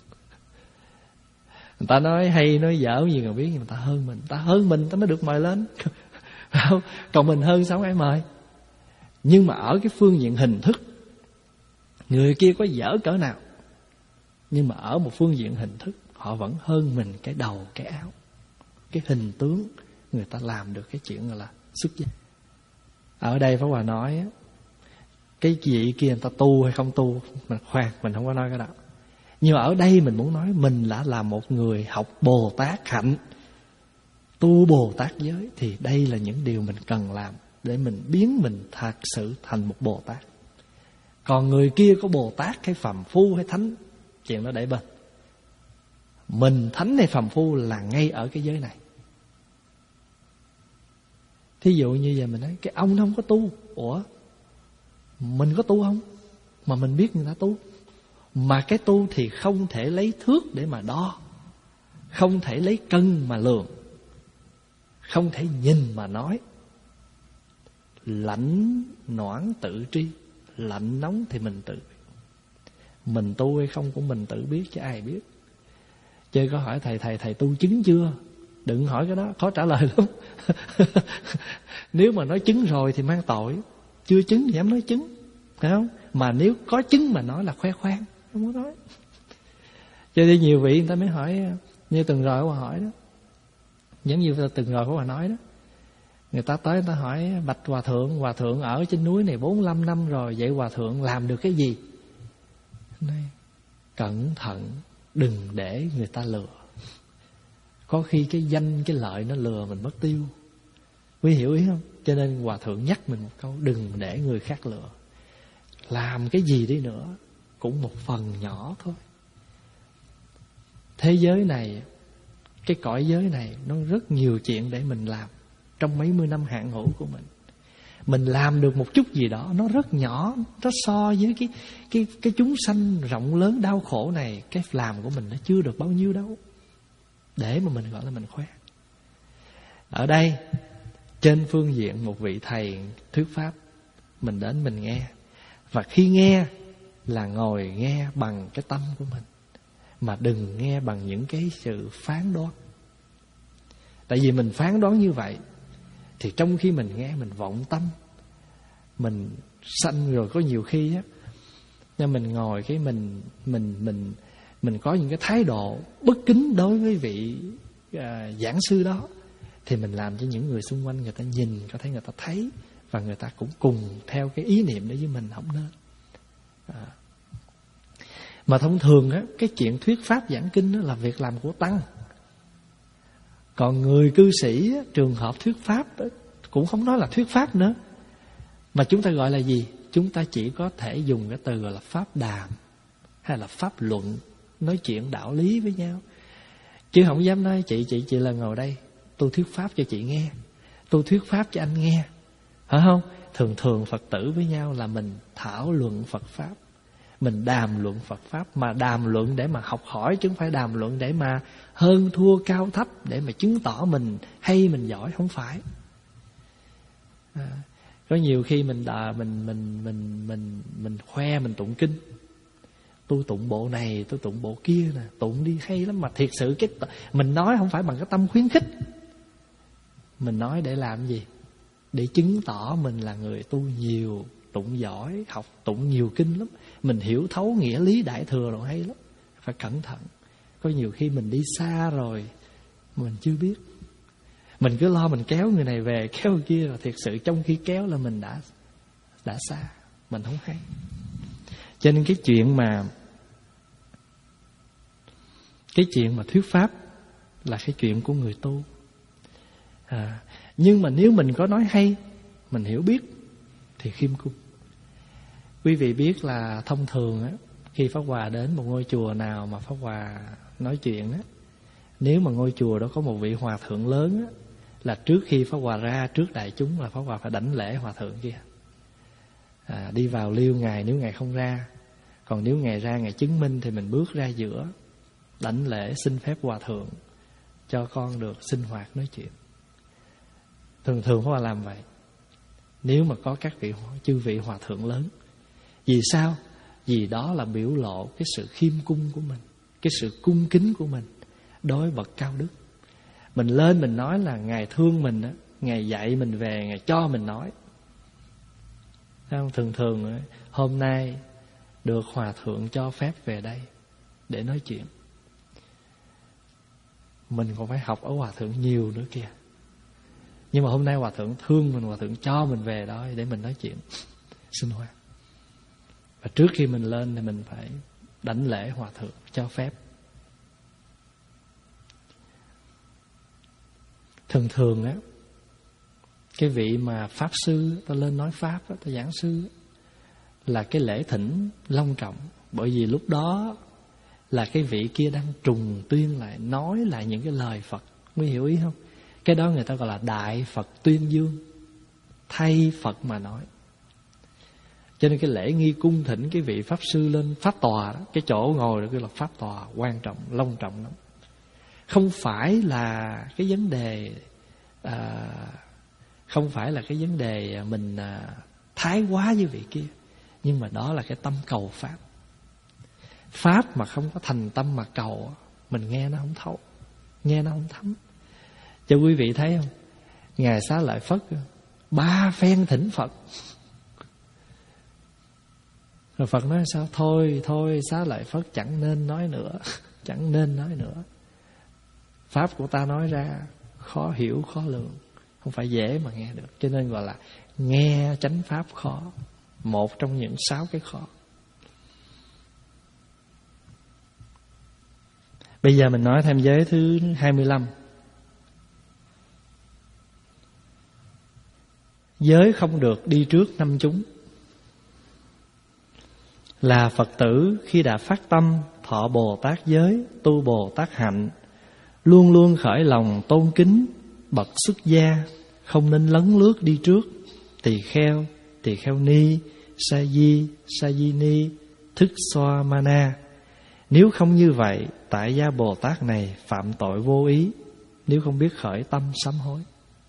Người ta nói hay nói dở gì mà biết, nhưng người ta hơn mình. Người ta hơn mình người ta mới được mời lên. Còn mình hơn sao ai mời. Nhưng mà ở cái phương diện hình thức, người kia có dở cỡ nào, nhưng mà ở một phương diện hình thức họ vẫn hơn mình cái đầu cái áo. Cái hình tướng người ta làm được cái chuyện gọi là xuất gia. Ở đây Pháp Hòa nói cái vị kia người ta tu hay không tu, mình khoan, mình không có nói cái đó. Nhưng mà ở đây mình muốn nói mình đã là một người học Bồ Tát hạnh, tu Bồ Tát giới, thì đây là những điều mình cần làm để mình biến mình thật sự thành một Bồ Tát. Còn người kia có Bồ Tát hay phàm phu hay thánh, chuyện đó để bên. Mình thánh hay phàm phu là ngay ở cái giới này. Thí dụ như vậy mình nói cái ông nó không có tu. Ủa, mình có tu không? Mà mình biết người ta tu. Mà cái tu thì không thể lấy thước để mà đo, không thể lấy cân mà lường, không thể nhìn mà nói. Lạnh noãn tự tri, lạnh nóng thì mình tự biết. Mình tu hay không cũng mình tự biết chứ ai biết. Chứ có hỏi thầy thầy thầy tu chứng chưa? Đừng hỏi cái đó, khó trả lời lắm. Nếu mà nói chứng rồi thì mang tội, chưa chứng thì dám nói chứng, phải không? Mà nếu có chứng mà nói là khoe khoang, không có nói. Cho nên nhiều vị người ta mới hỏi, như tuần rồi Hòa hỏi đó, giống như tuần rồi Hòa nói đó, người ta tới người ta hỏi bạch Hòa thượng, Hòa thượng ở trên núi này bốn mươi lăm năm rồi, vậy Hòa thượng làm được cái gì? Này, cẩn thận đừng để người ta lừa. Có khi cái danh cái lợi nó lừa mình mất tiêu. Quý hiểu ý không? Cho nên Hòa thượng nhắc mình một câu, đừng để người khác lừa. Làm cái gì đi nữa cũng một phần nhỏ thôi. Thế giới này, cái cõi giới này, nó rất nhiều chuyện để mình làm trong mấy mươi năm hạn hữu của mình. Mình làm được một chút gì đó, nó rất nhỏ, nó so với cái cái cái chúng sanh rộng lớn đau khổ này, cái làm của mình nó chưa được bao nhiêu đâu, để mà mình gọi là mình khoe. Ở đây trên phương diện một vị thầy thuyết pháp, mình đến mình nghe. Và khi nghe là ngồi nghe bằng cái tâm của mình, mà đừng nghe bằng những cái sự phán đoán. Tại vì mình phán đoán như vậy thì trong khi mình nghe mình vọng tâm, mình sanh rồi. Có nhiều khi á, nên mình ngồi cái mình mình mình mình có những cái thái độ bất kính đối với vị à, giảng sư đó, thì mình làm cho những người xung quanh người ta nhìn, có thể người ta thấy, và người ta cũng cùng theo cái ý niệm đó với mình, không nên. À. Mà thông thường á, cái chuyện thuyết pháp giảng kinh đó là việc làm của tăng. Còn người cư sĩ á, trường hợp thuyết pháp đó, cũng không nói là thuyết pháp nữa, mà chúng ta gọi là gì? Chúng ta chỉ có thể dùng cái từ gọi là pháp đàm hay là pháp luận, nói chuyện đạo lý với nhau. Chứ không dám nói chị chị chị là ngồi đây tôi thuyết pháp cho chị nghe, tôi thuyết pháp cho anh nghe, phải không? Thường thường Phật tử với nhau là mình thảo luận Phật pháp, mình đàm luận Phật pháp. Mà đàm luận để mà học hỏi, chứ không phải đàm luận để mà hơn thua cao thấp, để mà chứng tỏ mình hay mình giỏi, không phải. À, có nhiều khi mình đà, mình mình mình mình mình khoe mình tụng kinh, tôi tụng bộ này, tôi tụng bộ kia nè, tụng đi hay lắm. Mà thiệt sự cái mình nói không phải bằng cái tâm khuyến khích, mình nói để làm gì? Để chứng tỏ mình là người tu nhiều, tụng giỏi, học tụng nhiều kinh lắm, mình hiểu thấu nghĩa lý đại thừa rồi, hay lắm. Phải cẩn thận. Có nhiều khi mình đi xa rồi mình chưa biết, mình cứ lo mình kéo người này về, kéo người kia, rồi thiệt sự trong khi kéo là mình đã đã xa, mình không hay. Cho nên cái chuyện mà cái chuyện mà thuyết pháp là cái chuyện của người tu. À, nhưng mà nếu mình có nói hay mình hiểu biết thì khiêm cung. Quý vị biết là thông thường á, khi Pháp Hòa đến một ngôi chùa nào mà Pháp Hòa nói chuyện á, nếu mà ngôi chùa đó có một vị hòa thượng lớn á, là trước khi Pháp Hòa ra trước đại chúng là Pháp Hòa phải đảnh lễ hòa thượng kia. À, đi vào liêu Ngài nếu Ngài không ra. Còn nếu Ngài ra, Ngài chứng minh thì mình bước ra giữa, đảnh lễ xin phép hòa thượng cho con được sinh hoạt nói chuyện. Thường thường Pháp Hòa làm vậy nếu mà có các vị chư vị hòa thượng lớn. Vì sao? Vì đó là biểu lộ cái sự khiêm cung của mình, cái sự cung kính của mình đối với bậc cao đức. Mình lên mình nói là Ngài thương mình á, Ngài dạy mình về, Ngài cho mình nói. Thường thường hôm nay được hòa thượng cho phép về đây để nói chuyện. Mình còn phải học ở hòa thượng nhiều nữa kìa. Nhưng mà hôm nay hòa thượng thương mình, hòa thượng cho mình về đó để mình nói chuyện, sinh hoạt. Và trước khi mình lên thì mình phải đảnh lễ hòa thượng cho phép. Thường thường á, cái vị mà pháp sư ta lên nói pháp á, ta giảng sư á, là cái lễ thỉnh long trọng. Bởi vì lúc đó là cái vị kia đang trùng tuyên lại, nói lại những cái lời Phật. Mới hiểu ý không? Cái đó người ta gọi là Đại Phật tuyên dương, thay Phật mà nói. Cho nên cái lễ nghi cung thỉnh cái vị pháp sư lên pháp tòa đó, cái chỗ ngồi đó kêu là pháp tòa, quan trọng, long trọng lắm. Không phải là cái vấn đề à, không phải là cái vấn đề mình à, thái quá với vị kia, nhưng mà đó là cái tâm cầu pháp. Pháp mà không có thành tâm mà cầu, mình nghe nó không thấu, nghe nó không thấm. Cho quý vị thấy không, Ngài Xá Lợi Phất ba phen thỉnh Phật, rồi Phật nói sao? Thôi, thôi Xá Lợi Phất chẳng nên nói nữa, chẳng nên nói nữa. Pháp của ta nói ra khó hiểu, khó lường, không phải dễ mà nghe được. Cho nên gọi là nghe chánh pháp khó, một trong những sáu cái khó. Bây giờ mình nói thêm giới thứ hai mươi lăm. Giới không được đi trước năm chúng. Là Phật tử khi đã phát tâm thọ Bồ Tát giới, tu Bồ Tát hạnh, luôn luôn khởi lòng tôn kính bậc xuất gia, không nên lấn lướt đi trước tỳ kheo, tỳ kheo ni, sa di, sa di ni, thức xoa mana. Nếu không như vậy, tại gia Bồ Tát này phạm tội vô ý, nếu không biết khởi tâm sám hối.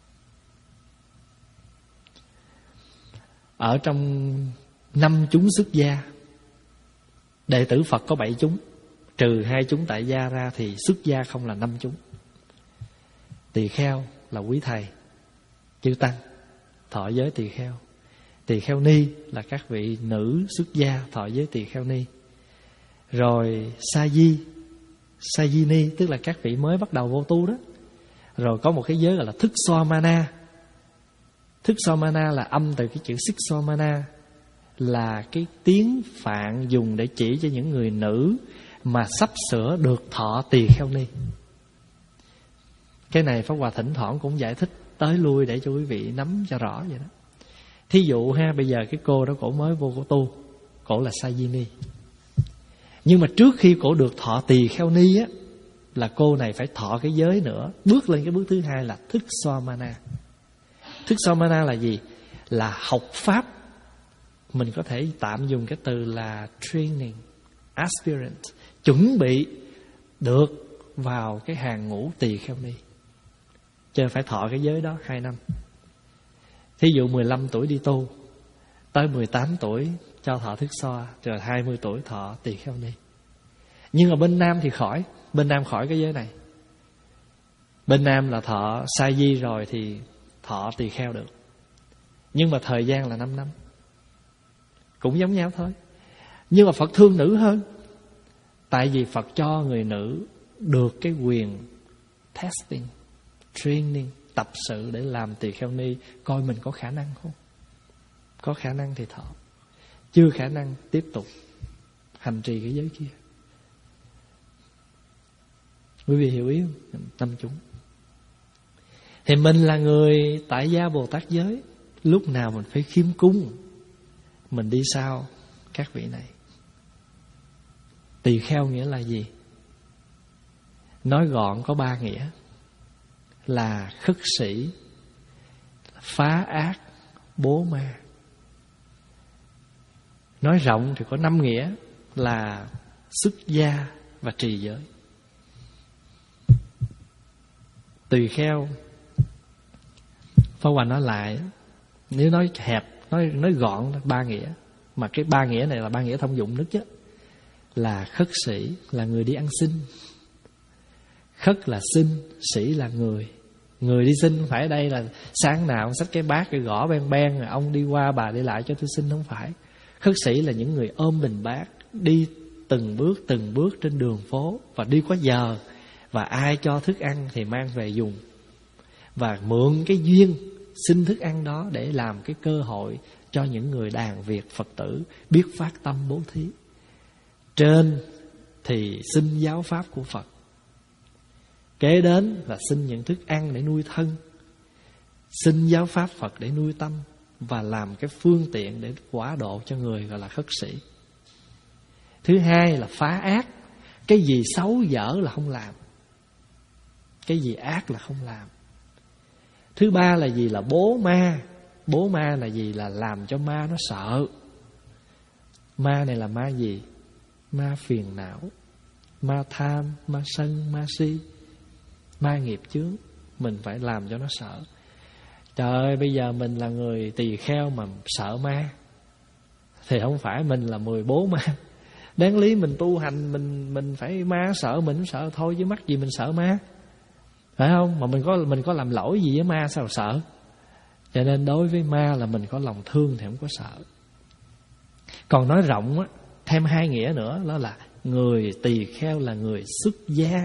Ở trong năm chúng xuất gia, đệ tử Phật có bảy chúng, trừ hai chúng tại gia ra thì xuất gia không là năm chúng. Tỳ kheo là quý thầy, chư tăng, thọ giới tỳ kheo. Tỳ kheo ni là các vị nữ xuất gia, thọ giới tỳ kheo ni. Rồi sa di, sa di ni tức là các vị mới bắt đầu vô tu đó. Rồi có một cái giới gọi là thức xoa mana. Thức xoa mana là âm từ cái chữ xích xoa mana, là cái tiếng Phạn dùng để chỉ cho những người nữ mà sắp sửa được thọ tỳ kheo ni. Cái này Pháp Hòa thỉnh thoảng cũng giải thích tới lui để cho quý vị nắm cho rõ vậy đó. Thí dụ ha, bây giờ cái cô đó cổ mới vô cổ tu, cổ là sa di ni. Nhưng mà trước khi cổ được thọ tỳ kheo ni á, là cô này phải thọ cái giới nữa. Bước lên cái bước thứ hai là thức xoa mana. Thức xoa mana là gì? Là học pháp. Mình có thể tạm dùng cái từ là training, aspirant, chuẩn bị được vào cái hàng ngũ tỳ kheo ni. Cho nên phải thọ cái giới đó hai năm. Thí dụ mười lăm tuổi đi tu, tới mười tám tuổi cho thọ thức xoa, rồi hai mươi tuổi thọ tỳ kheo ni. Nhưng ở bên Nam thì khỏi, bên Nam khỏi cái giới này. Bên Nam là thọ sa di rồi thì thọ tỳ kheo được. Nhưng mà thời gian là năm năm. Cũng giống nhau thôi. Nhưng mà Phật thương nữ hơn. Tại vì Phật cho người nữ được cái quyền testing, training, tập sự để làm tỳ kheo ni, coi mình có khả năng không. Có khả năng thì thọ, chưa khả năng tiếp tục hành trì cái giới kia. Quý vị hiểu ý không? Tâm chúng. Thì mình là người tại gia Bồ Tát giới, lúc nào mình phải khiêm cung, mình đi sau các vị này. Tỳ kheo nghĩa là gì? Nói gọn có ba nghĩa là khất sĩ, phá ác, bố ma. Nói rộng thì có năm nghĩa là xuất gia và trì giới. Tỳ kheo, Pháp Hòa nói lại, nếu nói hẹp, nói nói gọn là ba nghĩa, mà cái ba nghĩa này là ba nghĩa thông dụng nhất chứ. Là khất sĩ, là người đi ăn xin. Khất là xin, sĩ là người. Người đi xin không phải ở đây là sáng nào xách cái bát rồi gõ ben ben rồi ông đi qua bà đi lại cho tôi xin, không phải. Khất sĩ là những người ôm bình bát, đi từng bước từng bước trên đường phố, và đi có giờ, và ai cho thức ăn thì mang về dùng, và mượn cái duyên xin thức ăn đó để làm cái cơ hội cho những người đàn Việt Phật tử biết phát tâm bố thí. Trên thì xin giáo pháp của Phật, kế đến là xin những thức ăn để nuôi thân, xin giáo pháp Phật để nuôi tâm, và làm cái phương tiện để quả độ cho người, gọi là khất sĩ. Thứ hai là phá ác. Cái gì xấu dở là không làm, cái gì ác là không làm. Thứ ba là gì? Là bố ma. Bố ma là gì? Là làm cho ma nó sợ. Ma này là ma gì? Ma phiền não, ma tham, ma sân, ma si, ma nghiệp chướng. Mình phải làm cho nó sợ. Trời ơi, bây giờ mình là người tỳ kheo mà sợ ma thì không phải mình là mười bố ma. Đáng lý mình tu hành, Mình mình phải ma sợ mình cũng sợ thôi, chứ mắc gì mình sợ ma, phải không? Mà mình có mình có làm lỗi gì với ma sao sợ? Cho nên đối với ma là mình có lòng thương thì không có sợ. Còn nói rộng á, thêm hai nghĩa nữa, đó là người tỳ kheo là người xuất gia.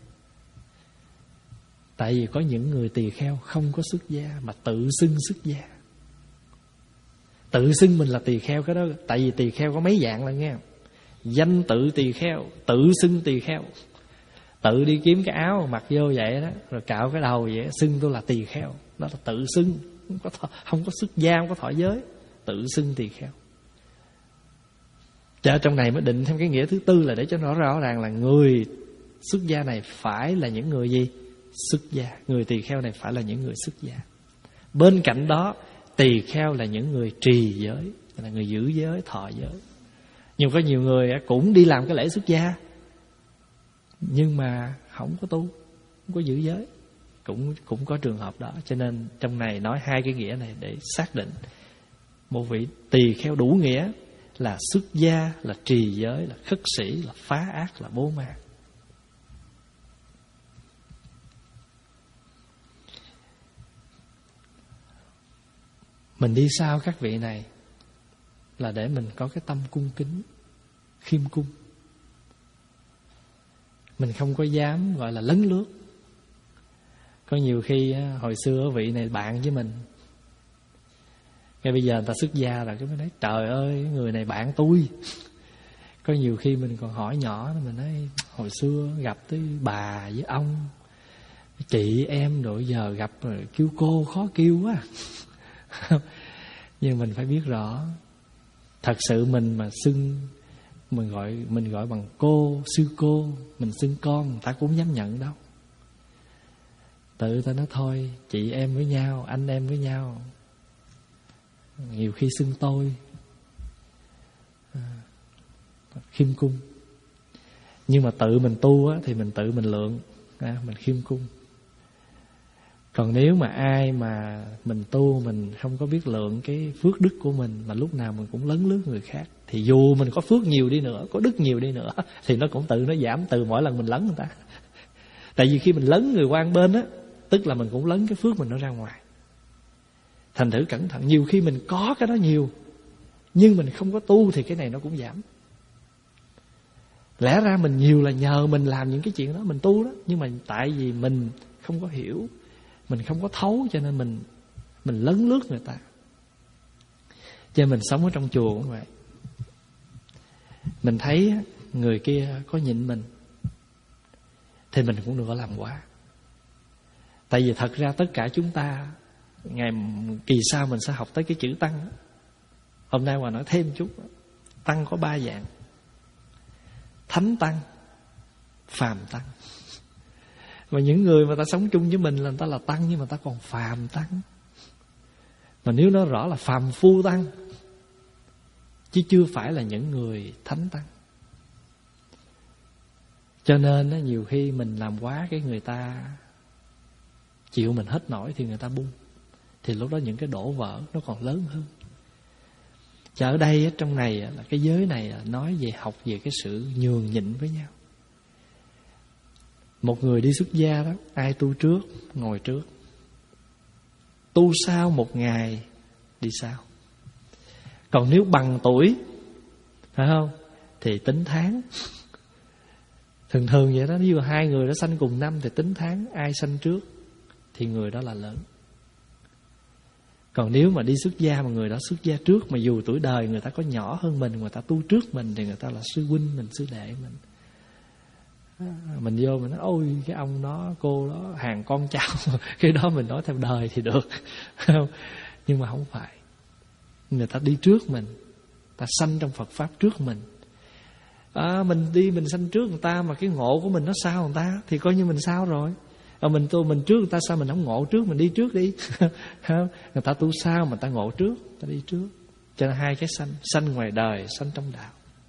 Tại vì có những người tỳ kheo không có xuất gia mà tự xưng xuất gia. Tự xưng mình là tỳ kheo, cái đó tại vì tỳ kheo có mấy dạng là nghe. Danh tự tỳ kheo, tự xưng tỳ kheo. Tự đi kiếm cái áo mặc vô vậy đó, rồi cạo cái đầu vậy, xưng tôi là tỳ kheo. Đó là tự xưng, không có, thọ, không có xuất gia, không có thọ giới. Tự xưng tỳ kheo. Cho trong này mới định thêm cái nghĩa thứ tư, là để cho nó rõ ràng là người xuất gia này phải là những người gì? Xuất gia. Người tỳ kheo này phải là những người xuất gia. Bên cạnh đó, tỳ kheo là những người trì giới, là người giữ giới, thọ giới. Nhưng có nhiều người cũng đi làm cái lễ xuất gia, nhưng mà không có tu, không có giữ giới. Cũng cũng có trường hợp đó. Cho nên trong này nói hai cái nghĩa này để xác định một vị tỳ kheo đủ nghĩa là xuất gia, là trì giới, là khất sĩ, là phá ác, là bố ma. Mình đi sau các vị này là để mình có cái tâm cung kính, khiêm cung. Mình không có dám gọi là lấn lướt. Có nhiều khi hồi xưa vị này bạn với mình, cái bây giờ người ta xuất gia rồi, cái mới nói trời ơi người này bạn tôi. Có nhiều khi mình còn hỏi nhỏ, mình nói hồi xưa gặp tới bà với ông, chị em rồi giờ gặp rồi kêu cô khó kêu quá. Nhưng mình phải biết rõ, thật sự mình mà xưng, mình gọi mình gọi bằng cô, sư cô, mình xưng con, người ta cũng không dám nhận đâu. Tự ta nói thôi, chị em với nhau, anh em với nhau. Nhiều khi xưng tôi, à, khiêm cung. Nhưng mà tự mình tu á, thì mình tự mình lượng, à, mình khiêm cung. Còn nếu mà ai mà mình tu, mình không có biết lượng cái phước đức của mình, mà lúc nào mình cũng lấn lướt người khác, thì dù mình có phước nhiều đi nữa, có đức nhiều đi nữa, thì nó cũng tự nó giảm từ mỗi lần mình lấn người ta. Tại vì khi mình lấn người qua một bên á, tức là mình cũng lấn cái phước mình nó ra ngoài. Thành thử cẩn thận, nhiều khi mình có cái đó nhiều, nhưng mình không có tu thì cái này nó cũng giảm. Lẽ ra mình nhiều là nhờ mình làm những cái chuyện đó, mình tu đó, nhưng mà tại vì mình không có hiểu, mình không có thấu, cho nên mình mình lấn lướt người ta. Cho nên mình sống ở trong chùa cũng vậy. Mình thấy người kia có nhịn mình thì mình cũng đừng có làm quá. Tại vì thật ra tất cả chúng ta Ngày kỳ sau mình sẽ học tới cái chữ tăng. Hôm nay Hòa nói thêm chút. Tăng có ba dạng: thánh tăng, phàm tăng. Và những người mà ta sống chung với mình là người ta là tăng, nhưng mà ta còn phàm tăng. Mà nếu nói rõ là phàm phu tăng, chứ chưa phải là những người thánh tăng. Cho nên nhiều khi mình làm quá cái người ta chịu mình hết nổi thì người ta buông. Thì lúc đó những cái đổ vỡ nó còn lớn hơn. Chứ ở đây trong này là cái giới này nói về học về cái sự nhường nhịn với nhau. Một người đi xuất gia đó, ai tu trước ngồi trước, tu sau một ngày đi sau. Còn nếu bằng tuổi, phải không, thì tính tháng. Thường thường vậy đó. Ví dụ hai người đã sanh cùng năm thì tính tháng, ai sanh trước thì người đó là lớn. Còn nếu mà đi xuất gia mà người đó xuất gia trước, mà dù tuổi đời người ta có nhỏ hơn mình, người ta tu trước mình, thì người ta là sư huynh mình, sư đệ mình. Mình vô mình nói ôi cái ông đó, cô đó hàng con cháu. Cái đó mình nói theo đời thì được. Nhưng mà không phải. Người ta đi trước mình, ta sanh trong Phật Pháp trước mình. À, mình đi mình sanh trước người ta mà cái ngộ của mình nó sao người ta thì coi như mình sao rồi. À, mình tu mình trước người ta, sao mình không ngộ trước, mình đi trước đi. Người ta tu sao mà người ta ngộ trước, ta đi trước. Cho nên hai cái sanh, sanh ngoài đời, sanh trong đạo.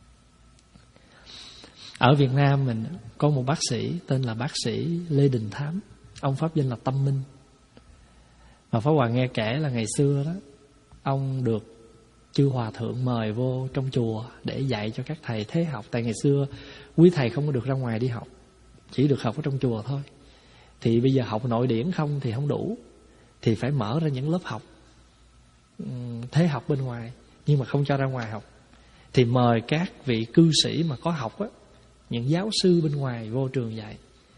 Ở Việt Nam mình có một bác sĩ tên là bác sĩ Lê Đình Thám. Ông pháp danh là Tâm Minh. Và Pháp Hòa nghe kể là ngày xưa đó, ông được chư hòa thượng mời vô trong chùa để dạy cho các thầy thế học. Tại ngày xưa quý thầy không có được ra ngoài đi học, chỉ được học ở trong chùa thôi. Thì bây giờ học nội điển không thì không đủ, thì phải mở ra những lớp học thế học bên ngoài, nhưng mà không cho ra ngoài học. Thì mời các vị cư sĩ mà có học á, những giáo sư bên ngoài vô trường dạy.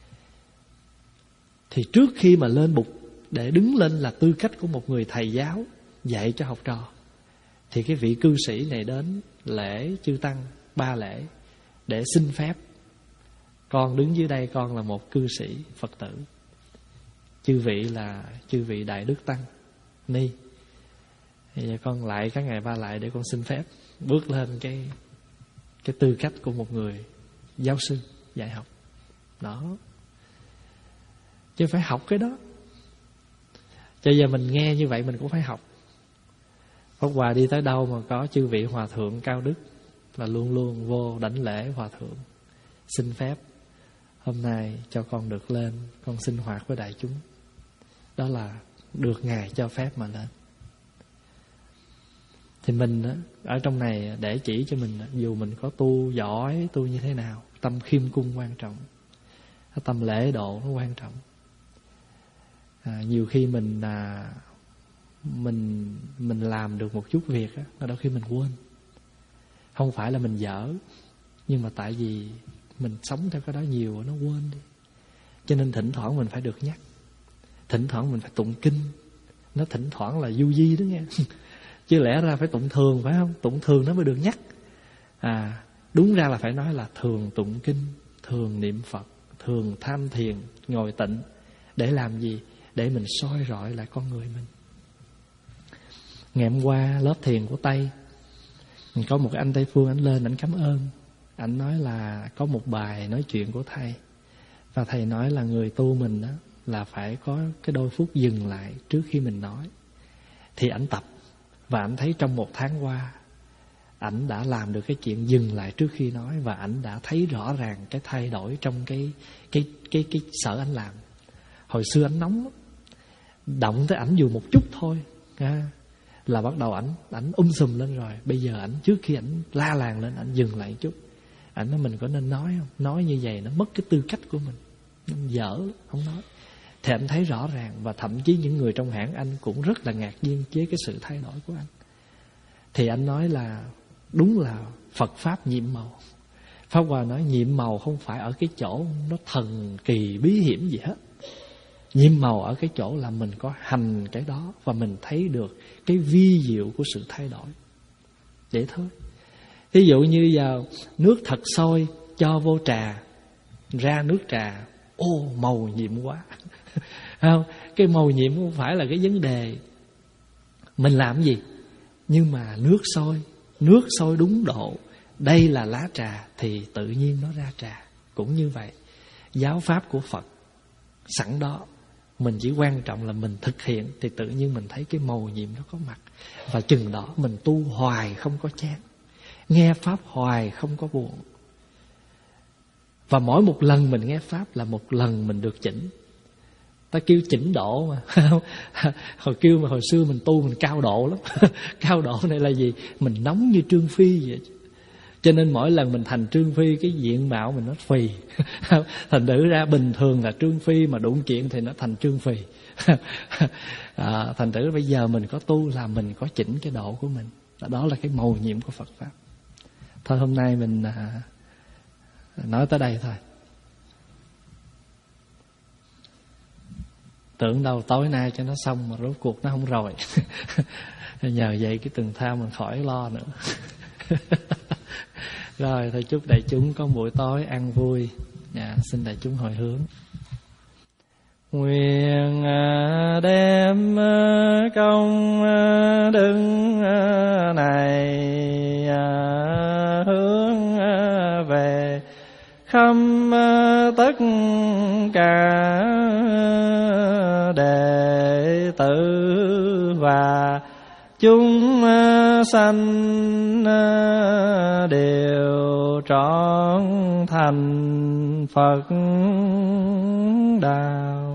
Thì trước khi mà lên bục để đứng lên là tư cách của một người thầy giáo dạy cho học trò, thì cái vị cư sĩ này đến lễ chư tăng ba lễ để xin phép: con đứng dưới đây, con là một cư sĩ Phật tử, chư vị là chư vị đại đức tăng ni, thì con lại các ngày ba lại để con xin phép bước lên cái cái tư cách của một người giáo sư dạy học. Đó, chứ phải học cái đó. Cho giờ mình nghe như vậy mình cũng phải học. Pháp Hòa đi tới đâu mà có chư vị hòa thượng cao đức là luôn luôn vô đảnh lễ hòa thượng, xin phép hôm nay cho con được lên, con sinh hoạt với đại chúng. Đó là được Ngài cho phép mà lên. Thì mình ở trong này để chỉ cho mình, dù mình có tu giỏi, tu như thế nào, tâm khiêm cung quan trọng, tâm lễ độ nó quan trọng. À, nhiều khi mình à, mình mình làm được một chút việc á, đôi khi mình quên. Không phải là mình dở, nhưng mà tại vì mình sống theo cái đó nhiều, nó quên đi. Cho nên thỉnh thoảng mình phải được nhắc, thỉnh thoảng mình phải tụng kinh. Nó thỉnh thoảng là du di đó nghe. Chứ lẽ ra phải tụng thường, phải không? Tụng thường nó mới được nhắc. À, đúng ra là phải nói là thường tụng kinh, thường niệm Phật, thường tham thiền, ngồi tịnh. Để làm gì? Để mình soi rọi lại con người mình. Ngày hôm qua lớp thiền của Tây, có một anh Tây Phương, anh lên, anh cảm ơn. Anh nói là có một bài nói chuyện của thầy, và thầy nói là người tu mình đó là phải có cái đôi phút dừng lại trước khi mình nói. Thì ảnh tập, và ảnh thấy trong một tháng qua ảnh đã làm được cái chuyện dừng lại trước khi nói, và ảnh đã thấy rõ ràng cái thay đổi trong cái cái cái cái sở ảnh làm. Hồi xưa ảnh nóng lắm, động tới ảnh dù một chút thôi à, là bắt đầu ảnh ảnh um sùm lên rồi. Bây giờ ảnh trước khi ảnh la làng lên, ảnh dừng lại chút. Ảnh nói mình có nên nói không? Nói như vậy nó mất cái tư cách của mình, nó dở, không nói. Thì anh thấy rõ ràng, và thậm chí những người trong hãng anh cũng rất là ngạc nhiên với cái sự thay đổi của anh. Thì anh nói là đúng là Phật Pháp nhiệm màu. Pháp Hòa nói nhiệm màu không phải ở cái chỗ nó thần kỳ bí hiểm gì hết. Nhiệm màu ở cái chỗ là mình có hành cái đó, và mình thấy được cái vi diệu của sự thay đổi. Vậy thôi. Ví dụ như giờ nước thật sôi cho vô trà, ra nước trà, ô màu nhiệm quá. Không, cái mầu nhiệm không phải là cái vấn đề mình làm gì, nhưng mà nước sôi, nước sôi đúng độ, đây là lá trà thì tự nhiên nó ra trà. Cũng như vậy, giáo pháp của Phật sẵn đó, mình chỉ quan trọng là mình thực hiện thì tự nhiên mình thấy cái mầu nhiệm nó có mặt. Và chừng đó mình tu hoài không có chán, nghe pháp hoài không có buồn. Và mỗi một lần mình nghe pháp là một lần mình được chỉnh. Ta kêu chỉnh độ mà. Hồi kêu mà hồi xưa mình tu mình cao độ lắm. Cao độ này là gì? Mình nóng như Trương Phi vậy. Cho nên mỗi lần mình thành Trương Phi, cái diện mạo mình nó phì. Thành thử ra bình thường là Trương Phi, mà đụng chuyện thì nó thành Trương Phì. À, thành thử bây giờ mình có tu là mình có chỉnh cái độ của mình. Đó là cái mầu nhiệm của Phật Pháp. Thôi hôm nay mình à, nói tới đây thôi. Tưởng đâu tối nay cho nó xong mà rốt cuộc nó không rồi. Nhờ vậy cái tuần thao mình khỏi lo nữa. Rồi thôi chúc đại chúng có buổi tối ăn vui. Dạ, xin đại chúng hồi hướng. Nguyện đem công đức này hướng về khắp tất cả đệ tử và chúng sanh đều trọn thành Phật đạo.